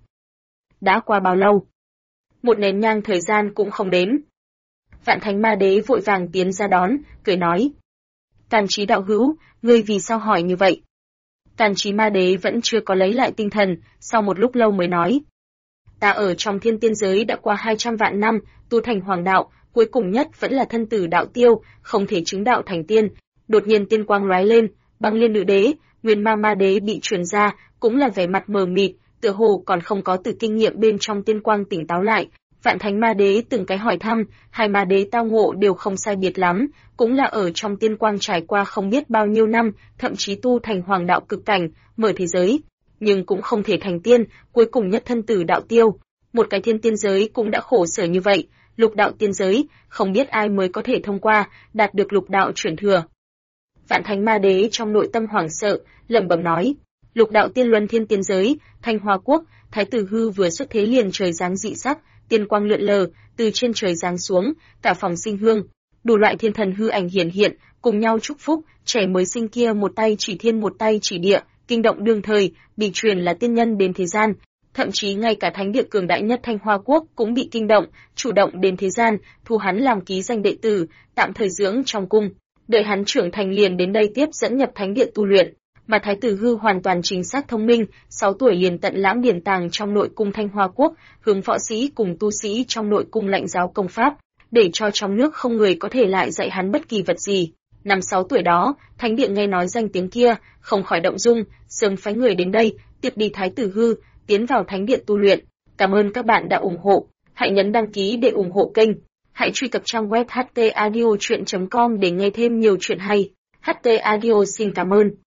đã qua bao lâu? Một nén nhang thời gian cũng không đến. Vạn Thánh Ma Đế vội vàng tiến ra đón, cười nói: Càn Chí đạo hữu, ngươi vì sao hỏi như vậy? Càn Chí Ma Đế vẫn chưa có lấy lại tinh thần, sau một lúc lâu mới nói: ta ở trong thiên tiên giới đã qua 200 vạn năm, tu thành hoàng đạo, cuối cùng nhất vẫn là thân tử đạo tiêu, không thể chứng đạo thành tiên. Đột nhiên tiên quang lóe lên, Băng Liên nữ đế, Nguyên Ma Ma Đế bị truyền ra, cũng là vẻ mặt mờ mịt, tựa hồ còn không có từ kinh nghiệm bên trong tiên quang tỉnh táo lại. Vạn Thánh Ma Đế từng cái hỏi thăm, hai Ma Đế tao ngộ đều không sai biệt lắm, cũng là ở trong tiên quang trải qua không biết bao nhiêu năm, thậm chí tu thành hoàng đạo cực cảnh, mở thế giới, nhưng cũng không thể thành tiên, cuối cùng nhất thân tử đạo tiêu. Một cái thiên tiên giới cũng đã khổ sở như vậy, Lục Đạo tiên giới, không biết ai mới có thể thông qua, đạt được Lục Đạo chuyển thừa. Vạn Thánh Ma Đế trong nội tâm hoảng sợ, lẩm bẩm nói: Lục Đạo tiên luân thiên tiên giới, Thanh Hoa quốc, Thái tử Hư vừa xuất thế liền trời giáng dị sắc, tiên quang lượn lờ, từ trên trời giáng xuống, cả phòng sinh hương, đủ loại thiên thần hư ảnh hiển hiện, cùng nhau chúc phúc. Trẻ mới sinh kia một tay chỉ thiên một tay chỉ địa, kinh động đương thời, bị truyền là tiên nhân đến thế gian. Thậm chí ngay cả thánh địa cường đại nhất Thanh Hoa quốc cũng bị kinh động, chủ động đến thế gian, thu hắn làm ký danh đệ tử, tạm thời dưỡng trong cung. Đợi hắn trưởng thành liền đến đây tiếp dẫn nhập thánh địa tu luyện. Mà Thái tử Hư hoàn toàn chính xác thông minh, 6 tuổi liền tận lãm điển tàng trong nội cung Thanh Hoa quốc, hướng võ sĩ cùng tu sĩ trong nội cung lãnh giáo công pháp, để cho trong nước không người có thể lại dạy hắn bất kỳ vật gì. Năm 6 tuổi đó, thánh địa nghe nói danh tiếng kia, không khỏi động dung, sớm phái người đến đây, tiếp đi Thái tử Hư, tiến vào thánh điện tu luyện. Cảm ơn các bạn đã ủng hộ, hãy nhấn đăng ký để ủng hộ kênh. Hãy truy cập trang web htaudio.com để nghe thêm nhiều chuyện hay. HT Audio xin cảm ơn.